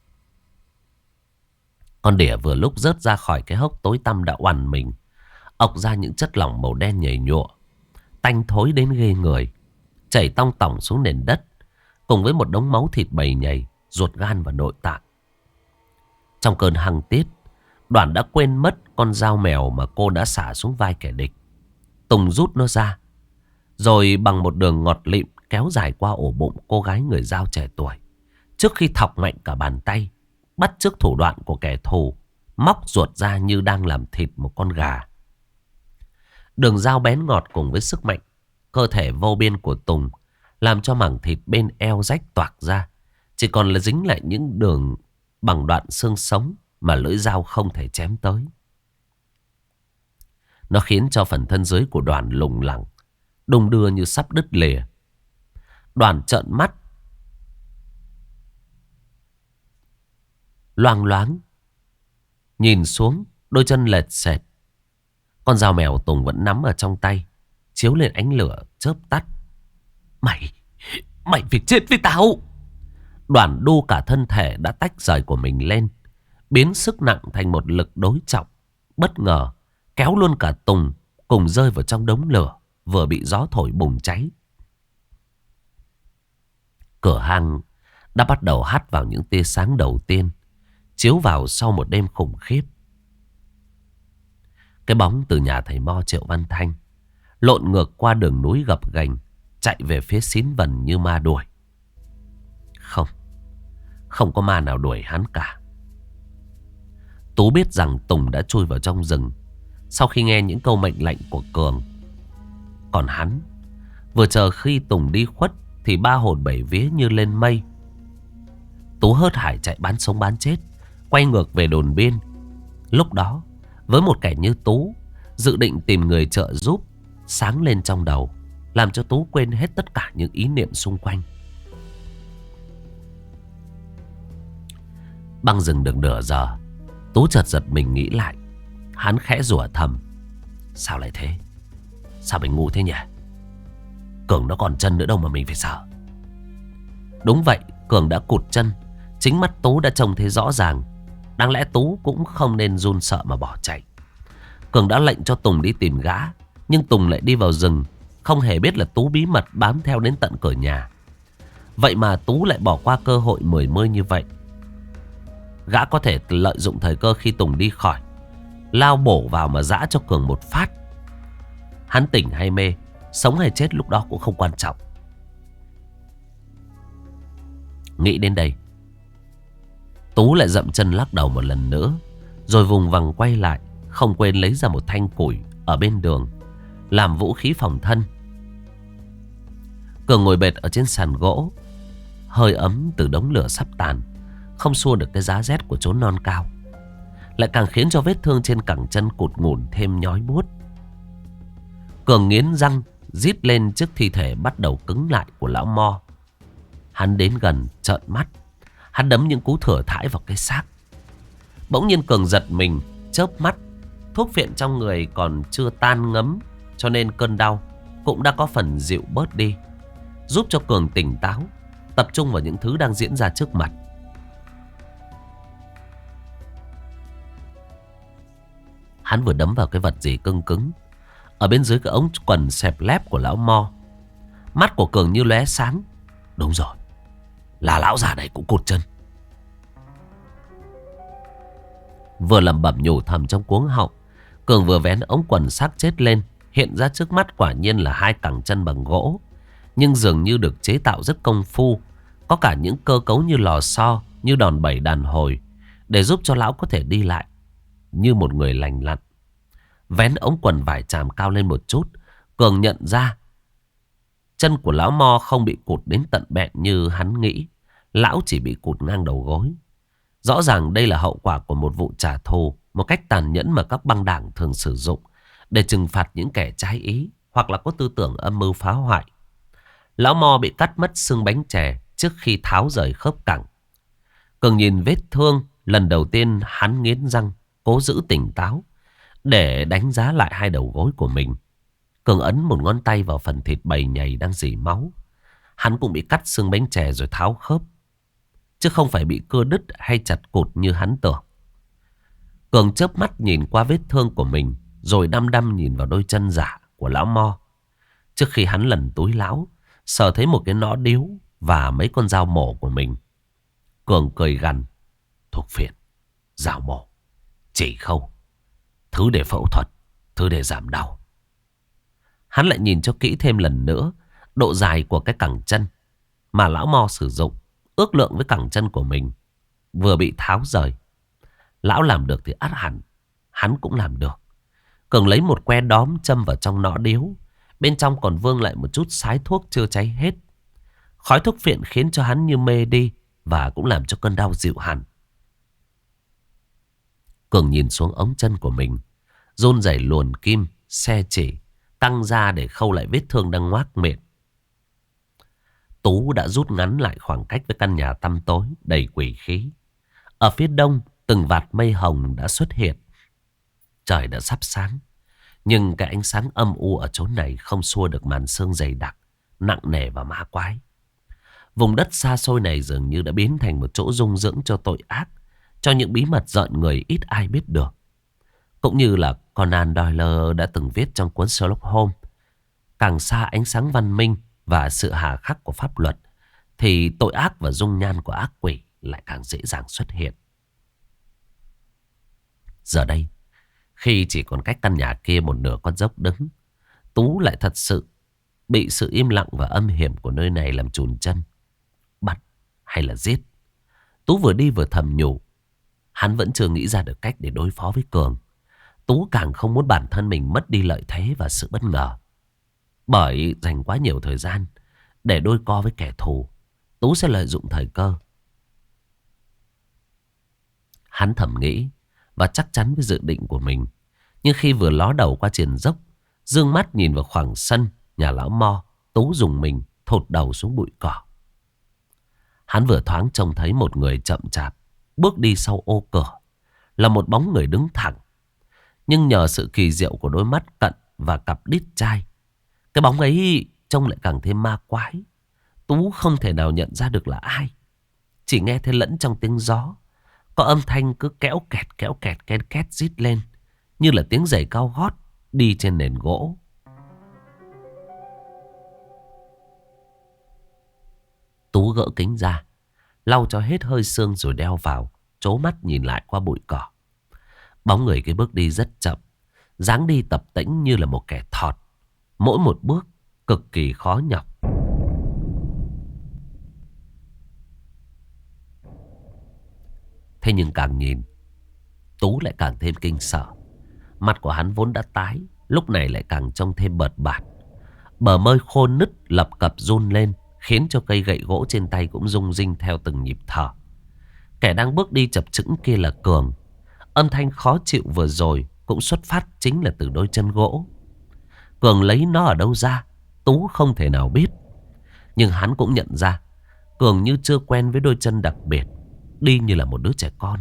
Con đỉa vừa lúc rớt ra khỏi cái hốc tối tăm đã oằn mình, ọc ra những chất lỏng màu đen nhầy nhụa, tanh thối đến ghê người, chảy tong tỏng xuống nền đất, cùng với một đống máu thịt bầy nhầy, ruột gan và nội tạng. Trong cơn hăng tiết, Đoàn đã quên mất con dao mèo mà cô đã xả xuống vai kẻ địch. Tùng rút nó ra, rồi bằng một đường ngọt lịm kéo dài qua ổ bụng cô gái người Dao trẻ tuổi, trước khi thọc mạnh cả bàn tay, bắt chước thủ đoạn của kẻ thù, móc ruột ra như đang làm thịt một con gà. Đường dao bén ngọt cùng với sức mạnh cơ thể vô biên của Tùng làm cho mảng thịt bên eo rách toạc ra, chỉ còn là dính lại những đường bằng đoạn xương sống mà lưỡi dao không thể chém tới. Nó khiến cho phần thân dưới của Đoàn lủng lẳng, đung đưa như sắp đứt lìa. Đoàn trợn mắt, loang loáng nhìn xuống, đôi chân lệch sệt. Con dao mèo Tùng vẫn nắm ở trong tay, chiếu lên ánh lửa chớp tắt. Mày phải chết với tao! Đoàn đu cả thân thể đã tách rời của mình lên, biến sức nặng thành một lực đối trọng, bất ngờ kéo luôn cả Tùng cùng rơi vào trong đống lửa vừa bị gió thổi bùng cháy. Cửa hang đã bắt đầu hắt vào những tia sáng đầu tiên, chiếu vào sau một đêm khủng khiếp. Cái bóng từ nhà thầy mo Triệu Văn Thanh lộn ngược qua đường núi gập ghềnh, chạy về phía Xín Vần như ma đuổi. Không có ma nào đuổi hắn cả. Tú biết rằng Tùng đã chui vào trong rừng sau khi nghe những câu mệnh lệnh của Cường. Còn hắn vừa chờ khi Tùng đi khuất thì ba hồn bảy vía như lên mây. Tú hớt hải chạy bán sống bán chết, quay ngược về đồn biên. Lúc đó với một kẻ như Tú, dự định tìm người trợ giúp sáng lên trong đầu, làm cho Tú quên hết tất cả những ý niệm xung quanh. Băng rừng được nửa giờ, Tú chợt giật mình nghĩ lại. Hắn khẽ rủa thầm. Sao lại thế? Sao mình ngu thế nhỉ? Cường nó còn chân nữa đâu mà mình phải sợ. Đúng vậy, Cường đã cụt chân. Chính mắt Tú đã trông thấy rõ ràng. Đáng lẽ Tú cũng không nên run sợ mà bỏ chạy. Cường đã lệnh cho Tùng đi tìm gã, nhưng Tùng lại đi vào rừng, không hề biết là Tú bí mật bám theo đến tận cửa nhà. Vậy mà Tú lại bỏ qua cơ hội mười mươi như vậy. Gã có thể lợi dụng thời cơ khi Tùng đi khỏi, lao bổ vào mà giã cho Cường một phát. Hắn tỉnh hay mê, sống hay chết lúc đó cũng không quan trọng. Nghĩ đến đây, Tú lại dậm chân lắc đầu một lần nữa, rồi vùng vằng quay lại, không quên lấy ra một thanh củi ở bên đường làm vũ khí phòng thân. Cường ngồi bệt ở trên sàn gỗ, hơi ấm từ đống lửa sắp tàn không xua được cái giá rét của chốn non cao, lại càng khiến cho vết thương trên cẳng chân cụt ngủn thêm nhói buốt. Cường nghiến răng rít lên trước thi thể bắt đầu cứng lại của lão Mo. Hắn đến gần trợn mắt, hắn đấm những cú thừa thãi vào cái xác. Bỗng nhiên Cường giật mình, chớp mắt. Thuốc phiện trong người còn chưa tan ngấm, cho nên cơn đau cũng đã có phần dịu bớt đi, giúp cho Cường tỉnh táo, tập trung vào những thứ đang diễn ra trước mặt. Hắn vừa đấm vào cái vật gì cứng cứng ở bên dưới cái ống quần xẹp lép của lão Mo. Mắt của Cường như lóe sáng. Đúng rồi, là lão già này cũng cụt chân. Vừa lẩm bẩm nhủ thầm trong cuống họng, Cường vừa vén ống quần xác chết lên. Hiện ra trước mắt quả nhiên là hai cẳng chân bằng gỗ, nhưng dường như được chế tạo rất công phu. Có cả những cơ cấu như lò xo, như đòn bẩy đàn hồi, để giúp cho lão có thể đi lại như một người lành lặn. Vén ống quần vải tràm cao lên một chút, Cường nhận ra chân của lão Mo không bị cụt đến tận bẹn như hắn nghĩ. Lão chỉ bị cụt ngang đầu gối. Rõ ràng đây là hậu quả của một vụ trả thù, một cách tàn nhẫn mà các băng đảng thường sử dụng để trừng phạt những kẻ trái ý hoặc là có tư tưởng âm mưu phá hoại. Lão Mo bị cắt mất xương bánh chè trước khi tháo rời khớp cẳng. Cường nhìn vết thương, lần đầu tiên hắn nghiến răng, cố giữ tỉnh táo để đánh giá lại hai đầu gối của mình. Cường ấn một ngón tay vào phần thịt bầy nhầy đang rỉ máu. Hắn cũng bị cắt xương bánh chè rồi tháo khớp, chứ không phải bị cưa đứt hay chặt cụt như hắn tưởng. Cường chớp mắt nhìn qua vết thương của mình, rồi đăm đăm nhìn vào đôi chân giả của lão Mo. Trước khi hắn lần túi lão, sờ thấy một cái nõ điếu và mấy con dao mổ của mình. Cường cười gằn. Thuốc phiện, dao mổ, chỉ khâu, thứ để phẫu thuật, thứ để giảm đau. Hắn lại nhìn cho kỹ thêm lần nữa độ dài của cái cẳng chân mà lão Mo sử dụng, ước lượng với cẳng chân của mình vừa bị tháo rời. Lão làm được thì ắt hẳn hắn cũng làm được. Cường lấy một que đóm châm vào trong nõ điếu, bên trong còn vương lại một chút sái thuốc chưa cháy hết. Khói thuốc phiện khiến cho hắn như mê đi, và cũng làm cho cơn đau dịu hẳn. Cường nhìn xuống ống chân của mình, run rẩy luồn kim, xe chỉ tăng ra để khâu lại vết thương đang ngoác miệng. Tú đã rút ngắn lại khoảng cách với căn nhà tăm tối đầy quỷ khí. Ở phía đông, từng vạt mây hồng đã xuất hiện. Trời đã sắp sáng, nhưng cái ánh sáng âm u ở chốn này không xua được màn sương dày đặc, nặng nề và ma quái. Vùng đất xa xôi này dường như đã biến thành một chỗ dung dưỡng cho tội ác, cho những bí mật rợn người ít ai biết được. Cũng như là Conan Doyle đã từng viết trong cuốn Sherlock Holmes, càng xa ánh sáng văn minh và sự hà khắc của pháp luật, thì tội ác và dung nhan của ác quỷ lại càng dễ dàng xuất hiện. Giờ đây, khi chỉ còn cách căn nhà kia một nửa con dốc đứng, Tú lại thật sự bị sự im lặng và âm hiểm của nơi này làm chùn chân. Bắt hay là giết? Tú vừa đi vừa thầm nhủ. Hắn vẫn chưa nghĩ ra được cách để đối phó với Cường. Tú càng không muốn bản thân mình mất đi lợi thế và sự bất ngờ. Bởi dành quá nhiều thời gian để đôi co với kẻ thù, Tú sẽ lợi dụng thời cơ. Hắn thầm nghĩ và chắc chắn với dự định của mình. Nhưng khi vừa ló đầu qua triền dốc, dương mắt nhìn vào khoảng sân nhà lão Mo, Tú dùng mình thụt đầu xuống bụi cỏ. Hắn vừa thoáng trông thấy một người chậm chạp bước đi sau ô cửa là một bóng người đứng thẳng. Nhưng nhờ sự kỳ diệu của đôi mắt cận và cặp đít chai, cái bóng ấy trông lại càng thêm ma quái. Tú không thể nào nhận ra được là ai. Chỉ nghe thấy lẫn trong tiếng gió có âm thanh cứ kéo kẹt ken két rít lên, như là tiếng giày cao gót đi trên nền gỗ. Tú gỡ kính ra, lau cho hết hơi sương rồi đeo vào, trố mắt nhìn lại qua bụi cỏ. Bóng người cái bước đi rất chậm, dáng đi tập tễnh như là một kẻ thọt, mỗi một bước cực kỳ khó nhọc. Thế nhưng càng nhìn, Tú lại càng thêm kinh sợ. Mặt của hắn vốn đã tái, lúc này lại càng trông thêm bợt bạt. Bờ môi khô nứt lập cập run lên, khiến cho cây gậy gỗ trên tay cũng rung rinh theo từng nhịp thở. Kẻ đang bước đi chập chững kia là Cường. Âm thanh khó chịu vừa rồi cũng xuất phát chính là từ đôi chân gỗ. Cường lấy nó ở đâu ra, Tú không thể nào biết. Nhưng hắn cũng nhận ra Cường như chưa quen với đôi chân đặc biệt, đi như là một đứa trẻ con.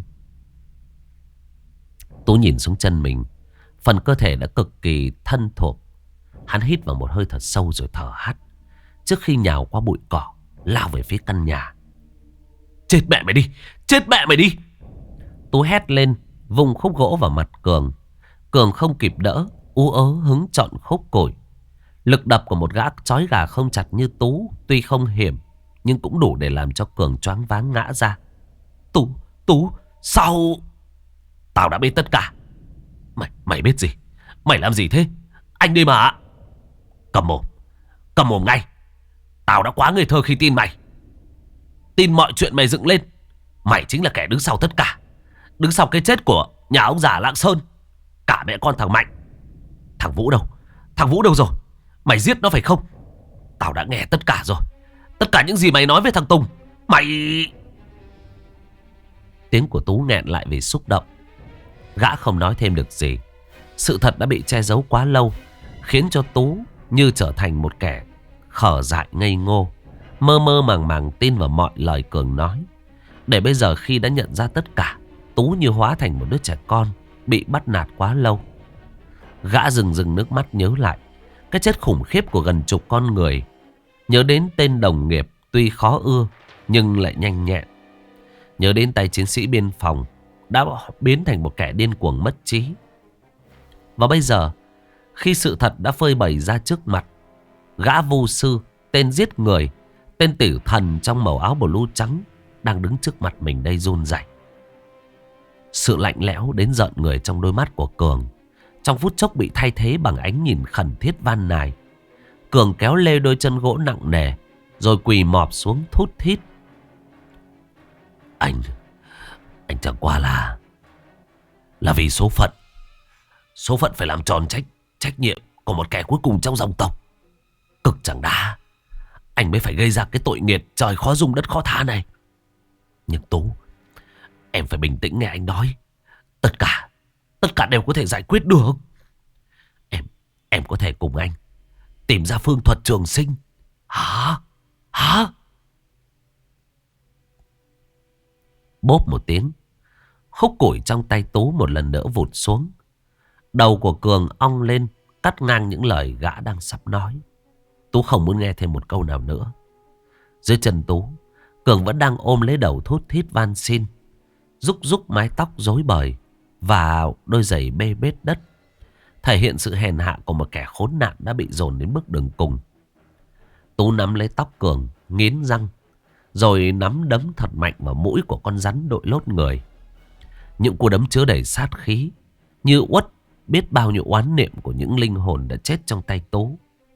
Tú nhìn xuống chân mình, phần cơ thể đã cực kỳ thân thuộc. Hắn hít vào một hơi thật sâu rồi thở hắt, trước khi nhào qua bụi cỏ, lao về phía căn nhà. Chết mẹ mày đi! Chết mẹ mày đi! Tú hét lên, vùng khúc gỗ vào mặt Cường. Cường không kịp đỡ, ú ớ hứng chọn khúc củi. Lực đập của một gã trói gà không chặt như Tú tuy không hiểm, nhưng cũng đủ để làm cho Cường choáng váng ngã ra. Tú, sao? Tao đã biết tất cả. Mày biết gì? Mày làm gì thế? Anh đi mà. Cầm mồm ngay. Tao đã quá ngây thơ khi tin mày. Tin mọi chuyện mày dựng lên. Mày chính là kẻ đứng sau tất cả, đứng sau cái chết của nhà ông già Lạng Sơn. Cả mẹ con thằng Mạnh. Thằng Vũ đâu? Thằng Vũ đâu rồi? Mày giết nó phải không? Tao đã nghe tất cả rồi. Tất cả những gì mày nói với thằng Tùng. Mày... Tiếng của Tú nghẹn lại vì xúc động. Gã không nói thêm được gì. Sự thật đã bị che giấu quá lâu, khiến cho Tú như trở thành một kẻ khờ dại ngây ngô, mơ mơ màng màng tin vào mọi lời Cường nói. Để bây giờ khi đã nhận ra tất cả, Tú như hóa thành một đứa trẻ con bị bắt nạt quá lâu. Gã rừng nước mắt nhớ lại cái chết khủng khiếp của gần chục con người, nhớ đến tên đồng nghiệp tuy khó ưa nhưng lại nhanh nhẹn, nhớ đến tay chiến sĩ biên phòng đã biến thành một kẻ điên cuồng mất trí. Và bây giờ, khi sự thật đã phơi bày ra trước mặt, gã vu sư, tên giết người, tên tử thần trong màu áo blue trắng đang đứng trước mặt mình đây run rẩy. Sự lạnh lẽo đến rợn người trong đôi mắt của Cường trong phút chốc bị thay thế bằng ánh nhìn khẩn thiết van nài. Cường kéo lê đôi chân gỗ nặng nề rồi quỳ mọp xuống thút thít. Anh chẳng qua là vì số phận. Số phận phải làm tròn trách nhiệm của một kẻ cuối cùng trong dòng tộc. Cực chẳng đá, anh mới phải gây ra cái tội nghiệt trời khó dung đất khó tha này. Nhưng Tú, em phải bình tĩnh nghe anh nói. Tất cả đều có thể giải quyết được. Em có thể cùng anh tìm ra phương thuật trường sinh. Hả? Bốp một tiếng, khúc củi trong tay Tú một lần nữa vụt xuống. Đầu của Cường ong lên, cắt ngang những lời gã đang sắp nói. Tú không muốn nghe thêm một câu nào nữa. Dưới chân Tú, Cường vẫn đang ôm lấy đầu thút thít van xin, rúc mái tóc rối bời và đôi giày bê bết đất, thể hiện sự hèn hạ của một kẻ khốn nạn đã bị dồn đến bước đường cùng. Tú nắm lấy tóc Cường, nghiến răng, rồi nắm đấm thật mạnh vào mũi của con rắn đội lốt người. Những cú đấm chứa đầy sát khí, như uất biết bao nhiêu oán niệm của những linh hồn đã chết trong tay Tú.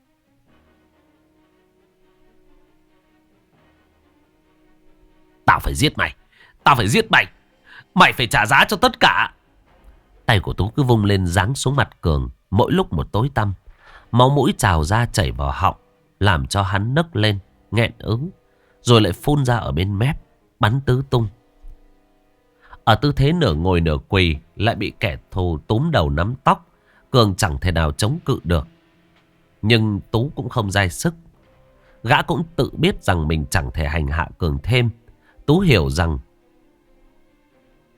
Tao phải giết mày. Mày phải trả giá cho tất cả. Tay của Tú cứ vung lên giáng xuống mặt Cường, mỗi lúc một tối tăm. Máu mũi trào ra chảy vào họng, làm cho hắn nấc lên, nghẹn ứ, rồi lại phun ra ở bên mép, bắn tứ tung. Ở tư thế nửa ngồi nửa quỳ, lại bị kẻ thù túm đầu nắm tóc. Cường chẳng thể nào chống cự được. Nhưng Tú cũng không dai sức. Gã cũng tự biết rằng mình chẳng thể hành hạ Cường thêm. Tú hiểu rằng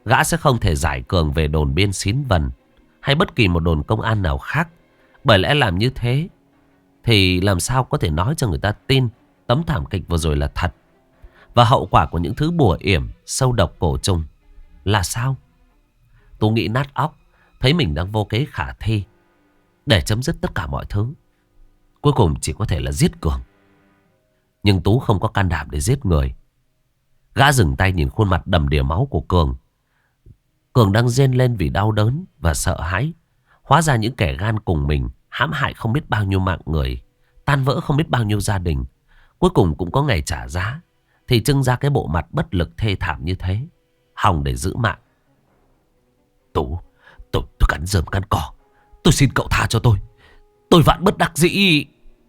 Gã sẽ không thể giải Cường về đồn biên Xín Vần hay bất kỳ một đồn công an nào khác. Bởi lẽ làm như thế thì làm sao có thể nói cho người ta tin tấm thảm kịch vừa rồi là thật. Và hậu quả của những thứ bùa yểm, sâu độc, cổ trùng là sao? Tú nghĩ nát óc, thấy mình đang vô kế khả thi để chấm dứt tất cả mọi thứ. Cuối cùng chỉ có thể là giết Cường. Nhưng Tú không có can đảm để giết người. Gã dừng tay nhìn khuôn mặt đầm đìa máu của Cường. Cường đang rên lên vì đau đớn và sợ hãi. Hóa ra những kẻ gan cùng mình hãm hại không biết bao nhiêu mạng người, tan vỡ không biết bao nhiêu gia đình, cuối cùng cũng có ngày trả giá. Thì trưng ra cái bộ mặt bất lực thê thảm như thế, hòng để giữ mạng. Tú, tôi cắn rơm cắn cỏ. Tôi xin cậu tha cho tôi. Tôi vạn bất đắc dĩ.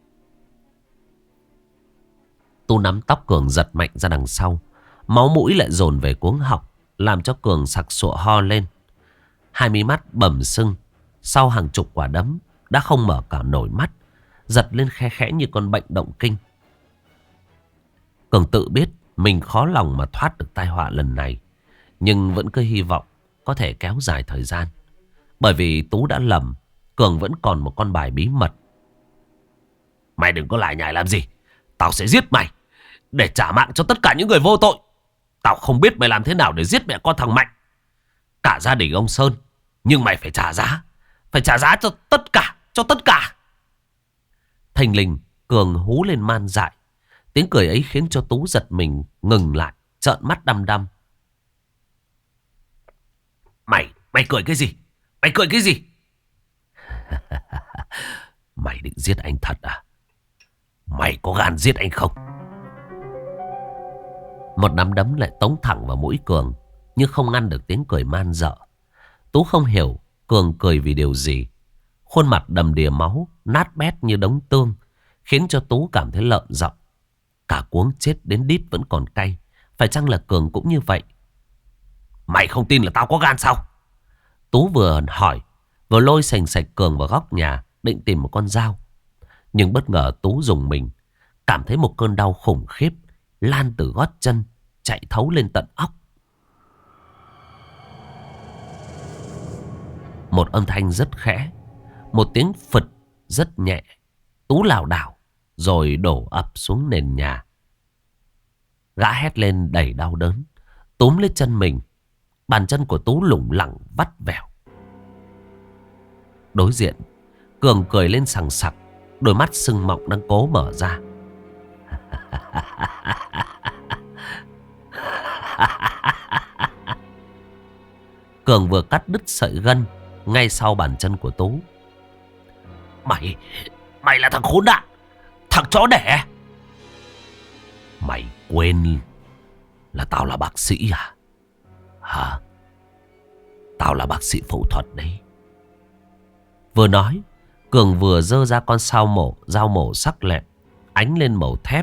Tú nắm tóc Cường giật mạnh ra đằng sau. Máu mũi lại dồn về cuống họng, làm cho Cường sặc sụa ho lên. Hai mí mắt bầm sưng, sau hàng chục quả đấm đã không mở cả nổi mắt, giật lên khe khẽ như con bệnh động kinh. Cường tự biết mình khó lòng mà thoát được tai họa lần này, nhưng vẫn cứ hy vọng có thể kéo dài thời gian. Bởi vì Tú đã lầm, Cường vẫn còn một con bài bí mật. Mày đừng có lại nhải làm gì. Tao sẽ giết mày để trả mạng cho tất cả những người vô tội. Tao không biết mày làm thế nào để giết mẹ con thằng Mạnh, cả gia đình ông Sơn. Nhưng mày phải trả giá. Phải trả giá cho tất cả. Cho tất cả. Thình lình Cường hú lên man dại. Tiếng cười ấy khiến cho Tú giật mình, ngừng lại, trợn mắt đăm đăm. Mày cười cái gì? Mày cười cái gì? Mày định giết anh thật à? Mày có gan giết anh không? Một nắm đấm lại tống thẳng vào mũi Cường, nhưng không ngăn được tiếng cười man dợ. Tú không hiểu Cường cười vì điều gì. Khuôn mặt đầm đìa máu, nát bét như đống tương, khiến cho Tú cảm thấy lợm giọng. Cả cuống chết đến đít vẫn còn cay. Phải chăng là Cường cũng như vậy? Mày không tin là tao có gan sao? Tú vừa hỏi, vừa lôi sành sạch Cường vào góc nhà, định tìm một con dao. Nhưng bất ngờ Tú dùng mình, cảm thấy một cơn đau khủng khiếp lan từ gót chân, chạy thấu lên tận óc. Một âm thanh rất khẽ, một tiếng phịch rất nhẹ. Tú lảo đảo rồi đổ ập xuống nền nhà. Gã hét lên đầy đau đớn, túm lấy chân mình. Bàn chân của Tú lủng lẳng vắt vẻo. Đối diện, Cường cười lên sằng sặc, đôi mắt sưng mọng đang cố mở ra. Cường vừa cắt đứt sợi gân ngay sau bàn chân của Tú. Mày là thằng khốn nạn, thằng chó đẻ. Mày quên là tao là bác sĩ à? Hả? Tao là bác sĩ phẫu thuật đấy. Vừa nói, Cường vừa giơ ra con dao mổ sắc lẹm, ánh lên màu thép.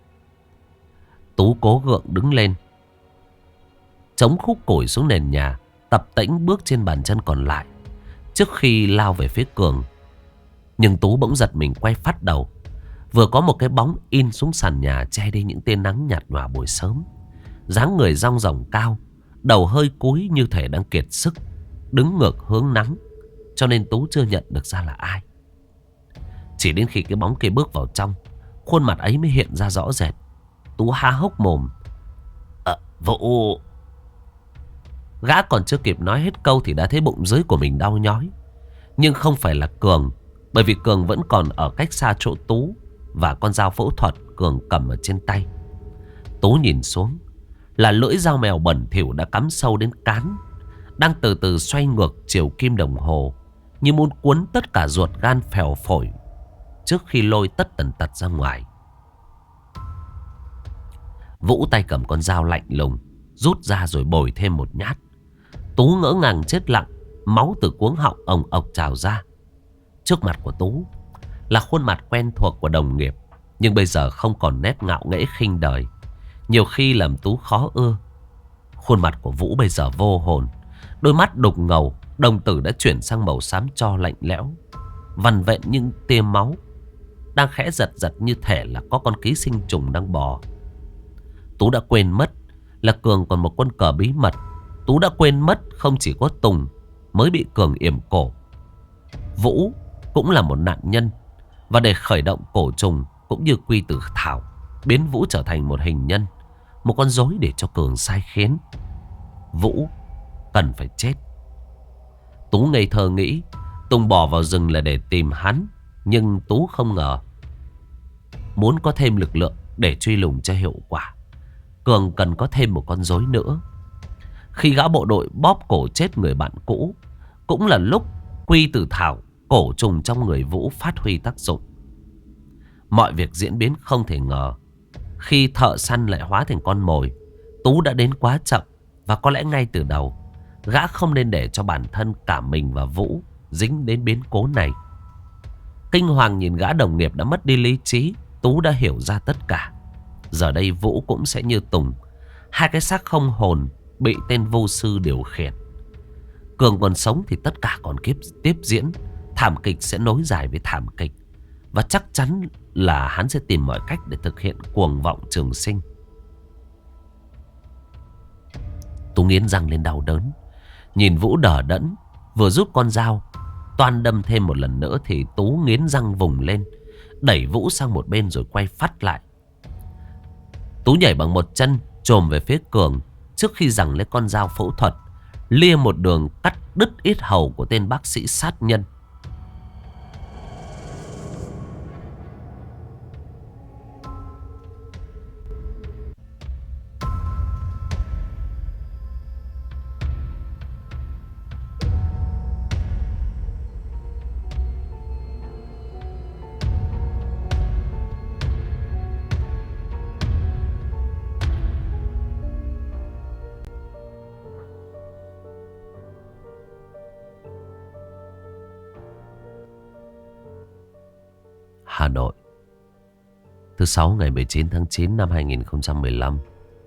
Tú cố gượng đứng lên, chống khúc củi xuống nền nhà, tập tễnh bước trên bàn chân còn lại trước khi lao về phía Cường. Nhưng Tú bỗng giật mình quay phát đầu. Vừa có một cái bóng in xuống sàn nhà, che đi những tia nắng nhạt nhòa buổi sớm. Dáng người rong ròng cao, đầu hơi cúi như thể đang kiệt sức, đứng ngược hướng nắng, cho nên Tú chưa nhận được ra là ai. Chỉ đến khi cái bóng kia bước vào trong, khuôn mặt ấy mới hiện ra rõ rệt. Tú há hốc mồm. Vũ. Gã còn chưa kịp nói hết câu thì đã thấy bụng dưới của mình đau nhói. Nhưng không phải là Cường, bởi vì Cường vẫn còn ở cách xa chỗ Tú và con dao phẫu thuật Cường cầm ở trên tay. Tú nhìn xuống, là lưỡi dao mèo bẩn thỉu đã cắm sâu đến cán, đang từ từ xoay ngược chiều kim đồng hồ, như muốn cuốn tất cả ruột gan phèo phổi trước khi lôi tất tần tật ra ngoài. Vũ tay cầm con dao lạnh lùng, rút ra rồi bồi thêm một nhát. Tú ngỡ ngàng chết lặng, máu từ cuống họng ồng ộc trào ra. Trước mặt của Tú là khuôn mặt quen thuộc của đồng nghiệp, nhưng bây giờ không còn nét ngạo nghễ khinh đời, nhiều khi làm Tú khó ưa. Khuôn mặt của Vũ bây giờ vô hồn, đôi mắt đục ngầu, đồng tử đã chuyển sang màu xám tro lạnh lẽo, vằn vện những tia máu đang khẽ giật giật như thể là có con ký sinh trùng đang bò. Tú đã quên mất là Cường còn một quân cờ bí mật Tú đã quên mất không chỉ có Tùng mới bị Cường yểm cổ, Vũ cũng là một nạn nhân. Và để khởi động cổ trùng cũng như Quy Tử Thảo, biến Vũ trở thành một hình nhân, một con rối để cho Cường sai khiến, Vũ cần phải chết. Tú ngây thơ nghĩ Tùng bỏ vào rừng là để tìm hắn. Nhưng Tú không ngờ, muốn có thêm lực lượng để truy lùng cho hiệu quả, Cường cần có thêm một con rối nữa. Khi gã bộ đội bóp cổ chết người bạn cũ, cũng là lúc Quy Tử Thảo, cổ trùng trong người Vũ, phát huy tác dụng. Mọi việc diễn biến không thể ngờ. Khi thợ săn lại hóa thành con mồi, Tú đã đến quá chậm. Và có lẽ ngay từ đầu, gã không nên để cho bản thân cả mình và Vũ dính đến biến cố này. Kinh hoàng nhìn gã đồng nghiệp đã mất đi lý trí, Tú đã hiểu ra tất cả. Giờ đây Vũ cũng sẽ như Tùng, hai cái xác không hồn bị tên vô sư điều khiển. Cường còn sống thì tất cả còn tiếp diễn. Thảm kịch sẽ nối dài với thảm kịch. Và chắc chắn là hắn sẽ tìm mọi cách để thực hiện cuồng vọng trường sinh. Tú nghiến răng lên đau đớn, nhìn Vũ đờ đẫn vừa rút con dao toan đâm thêm một lần nữa, thì Tú nghiến răng vùng lên, đẩy Vũ sang một bên rồi quay phát lại. Tú nhảy bằng một chân chồm về phía Cường, trước khi giằng lấy con dao phẫu thuật, lia một đường cắt đứt yết hầu của tên bác sĩ sát nhân. Hà Nội, thứ Sáu ngày 19 tháng 9 năm 2015.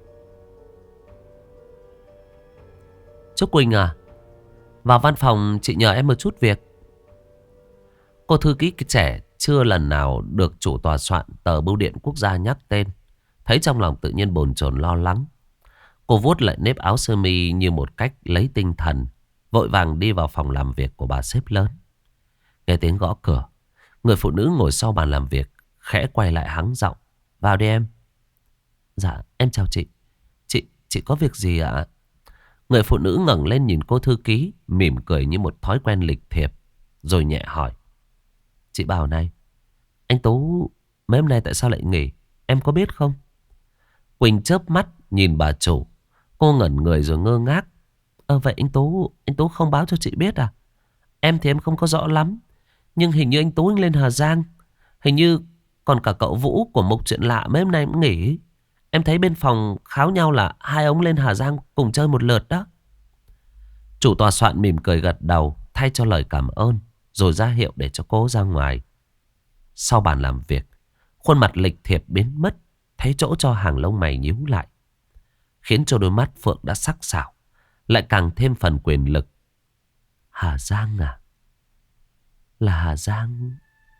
Trúc Quỳnh à, vào văn phòng chị nhờ em một chút việc. Cô thư ký trẻ chưa lần nào được chủ tòa soạn tờ Bưu điện Quốc gia nhắc tên, thấy trong lòng tự nhiên bồn chồn lo lắng. Cô vuốt lại nếp áo sơ mi như một cách lấy tinh thần, vội vàng đi vào phòng làm việc của bà sếp lớn. Nghe tiếng gõ cửa, người phụ nữ ngồi sau bàn làm việc khẽ quay lại hắng giọng: "Vào đi em." "Dạ em chào chị. Chị có việc gì ạ?" Người phụ nữ ngẩng lên nhìn cô thư ký, mỉm cười như một thói quen lịch thiệp, rồi nhẹ hỏi: "Chị bảo này, anh Tú mấy hôm nay tại sao lại nghỉ, em có biết không?" Quỳnh chớp mắt nhìn bà chủ. Cô ngẩn người rồi ngơ ngác: Vậy anh Tú không báo cho chị biết à?" "Em thì em không có rõ lắm, nhưng hình như anh Tú lên Hà Giang. Hình như còn cả cậu Vũ của Mục Chuyện Lạ mấy hôm nay cũng nghỉ. Em thấy bên phòng kháo nhau là hai ông lên Hà Giang cùng chơi một lượt đó." Chủ tòa soạn mỉm cười gật đầu thay cho lời cảm ơn, rồi ra hiệu để cho cô ra ngoài. Sau bàn làm việc, khuôn mặt lịch thiệp biến mất, thấy chỗ cho hàng lông mày nhíu lại, khiến cho đôi mắt Phượng đã sắc sảo lại càng thêm phần quyền lực. Hà Giang à? Là Hà Giang.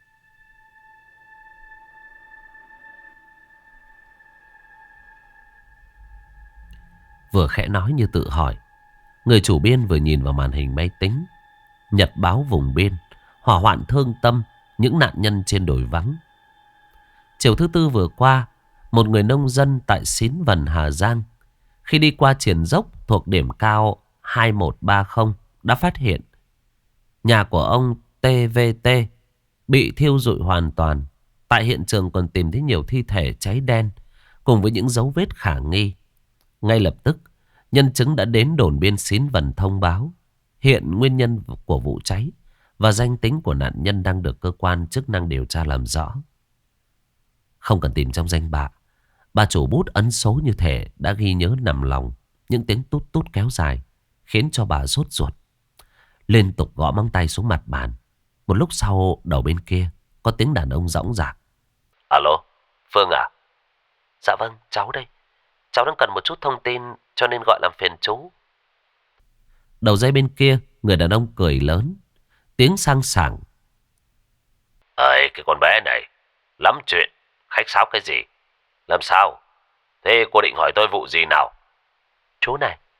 Vừa khẽ nói như tự hỏi, người chủ biên vừa nhìn vào màn hình máy tính. Nhật báo vùng biên, hỏa hoạn thương tâm, những nạn nhân trên đồi vắng. Chiều thứ Tư vừa qua, một người nông dân tại Xín Vần, Hà Giang, khi đi qua triền dốc thuộc điểm cao 2130, đã phát hiện nhà của ông TVT bị thiêu rụi hoàn toàn. Tại hiện trường còn tìm thấy nhiều thi thể cháy đen cùng với những dấu vết khả nghi. Ngay lập tức, nhân chứng đã đến đồn biên Xín Vần thông báo. Hiện nguyên nhân của vụ cháy và danh tính của nạn nhân đang được cơ quan chức năng điều tra làm rõ. Không cần tìm trong danh bạ, bà chủ bút ấn số như thể đã ghi nhớ nằm lòng. Những tiếng tút tút kéo dài khiến cho bà sốt ruột, liên tục gõ móng tay xuống mặt bàn. Một lúc sau, đầu bên kia có tiếng đàn ông dõng dạc: "Alo, Phương à?" "Dạ vâng, cháu đây. Cháu đang cần một chút thông tin cho nên gọi làm phiền chú." Đầu dây bên kia, người đàn ông cười lớn, tiếng sang sảng: "Ơi, cái con bé này lắm chuyện, khách sáo cái gì? Làm sao? Thế cô định hỏi tôi vụ gì nào?" "Chú này,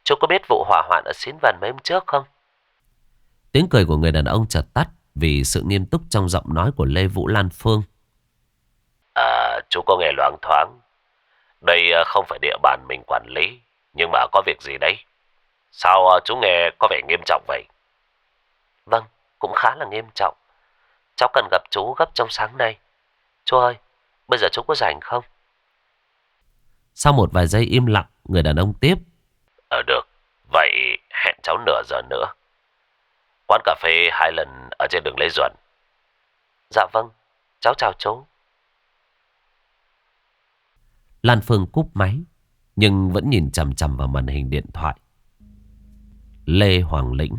Chú có biết vụ hỏa hoạn ở Xín Vần mấy hôm trước không? Tiếng cười của người đàn ông chợt tắt vì sự nghiêm túc trong giọng nói của Lê Vũ Lan Phương. À, chú có nghe loáng thoáng. Đây không phải địa bàn mình quản lý, nhưng mà có việc gì đấy? Sao chú nghe có vẻ nghiêm trọng vậy? Vâng, cũng khá là nghiêm trọng. Cháu cần gặp chú gấp trong sáng nay. Chú ơi, bây giờ chú có rảnh không? Sau một vài giây im lặng, người đàn ông tiếp. Được, vậy hẹn cháu nửa giờ nữa. Quán cà phê 2 lần ở trên đường Lê Duẩn. Dạ vâng, cháu chào chú. Lan Phương cúp máy, nhưng vẫn nhìn chằm chằm vào màn hình điện thoại. Lê Hoàng Lĩnh.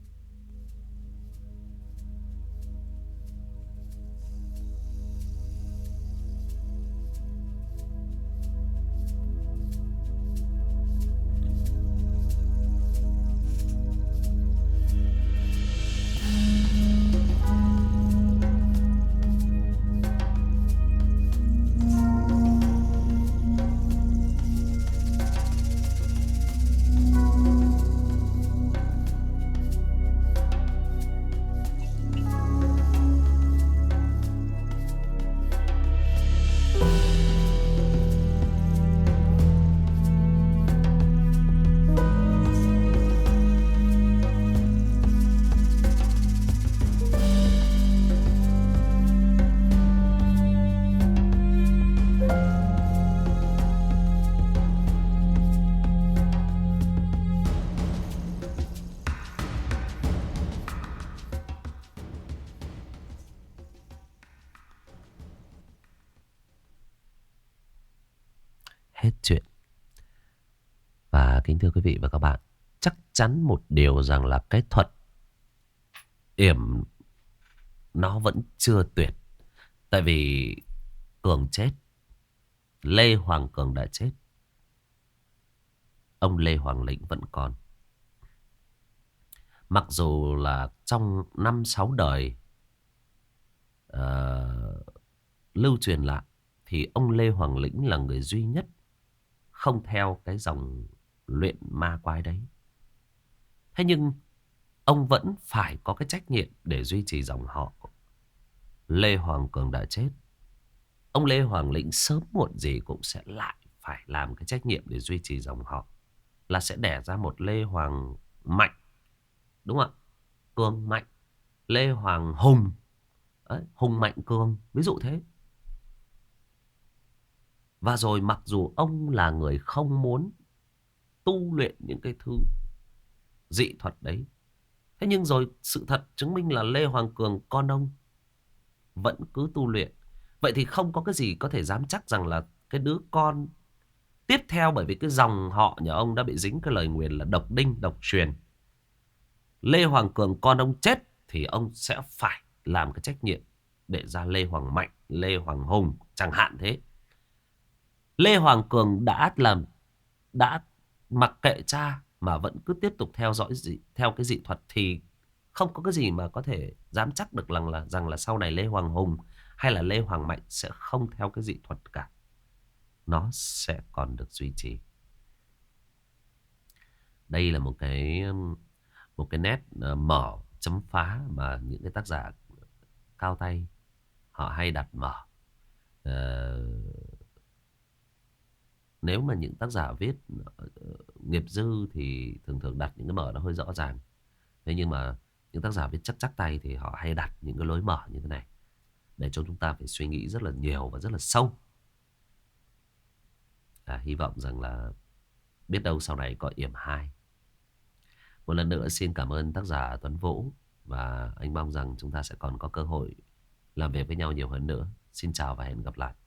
Hết chuyện. Và kính thưa quý vị và các bạn, chắc chắn một điều rằng là cái thuật yểm nó vẫn chưa tuyệt. Tại vì Cường chết, Lê Hoàng Cường đã chết, ông Lê Hoàng Lĩnh vẫn còn. Mặc dù là trong 5-6 đời lưu truyền lại, thì ông Lê Hoàng Lĩnh là người duy nhất không theo cái dòng luyện ma quái đấy. Thế nhưng ông vẫn phải có cái trách nhiệm để duy trì dòng họ. Lê Hoàng Cường đã chết, ông Lê Hoàng Lĩnh sớm muộn gì cũng sẽ lại phải làm cái trách nhiệm để duy trì dòng họ, là sẽ đẻ ra một Lê Hoàng Mạnh. Đúng không ạ? Cường Mạnh, Lê Hoàng Hùng. Đấy, Hùng Mạnh Cường, ví dụ thế. Và rồi mặc dù ông là người không muốn tu luyện những cái thứ dị thuật đấy, thế nhưng rồi sự thật chứng minh là Lê Hoàng Cường con ông vẫn cứ tu luyện. Vậy thì không có cái gì có thể dám chắc rằng là cái đứa con tiếp theo, bởi vì cái dòng họ nhà ông đã bị dính cái lời nguyền là độc đinh độc truyền. Lê Hoàng Cường con ông chết thì ông sẽ phải làm cái trách nhiệm để ra Lê Hoàng Mạnh, Lê Hoàng Hùng chẳng hạn thế. Lê Hoàng Cường đã mặc kệ cha mà vẫn cứ tiếp tục theo dõi theo cái dị thuật, thì không có cái gì mà có thể dám chắc được rằng là sau này Lê Hoàng Hùng hay là Lê Hoàng Mạnh sẽ không theo cái dị thuật cả. Nó sẽ còn được duy trì. Đây là một cái nét mở chấm phá mà những cái tác giả cao tay họ hay đặt mở. Nếu mà những tác giả viết nghiệp dư thì thường thường đặt những cái mở nó hơi rõ ràng. Thế nhưng mà những tác giả viết chắc chắc tay thì họ hay đặt những cái lối mở như thế này để cho chúng ta phải suy nghĩ rất là nhiều và rất là sâu. Hy vọng rằng là biết đâu sau này có yểm 2. Một lần nữa xin cảm ơn tác giả Tuấn Vũ, và anh mong rằng chúng ta sẽ còn có cơ hội làm việc với nhau nhiều hơn nữa. Xin chào và hẹn gặp lại.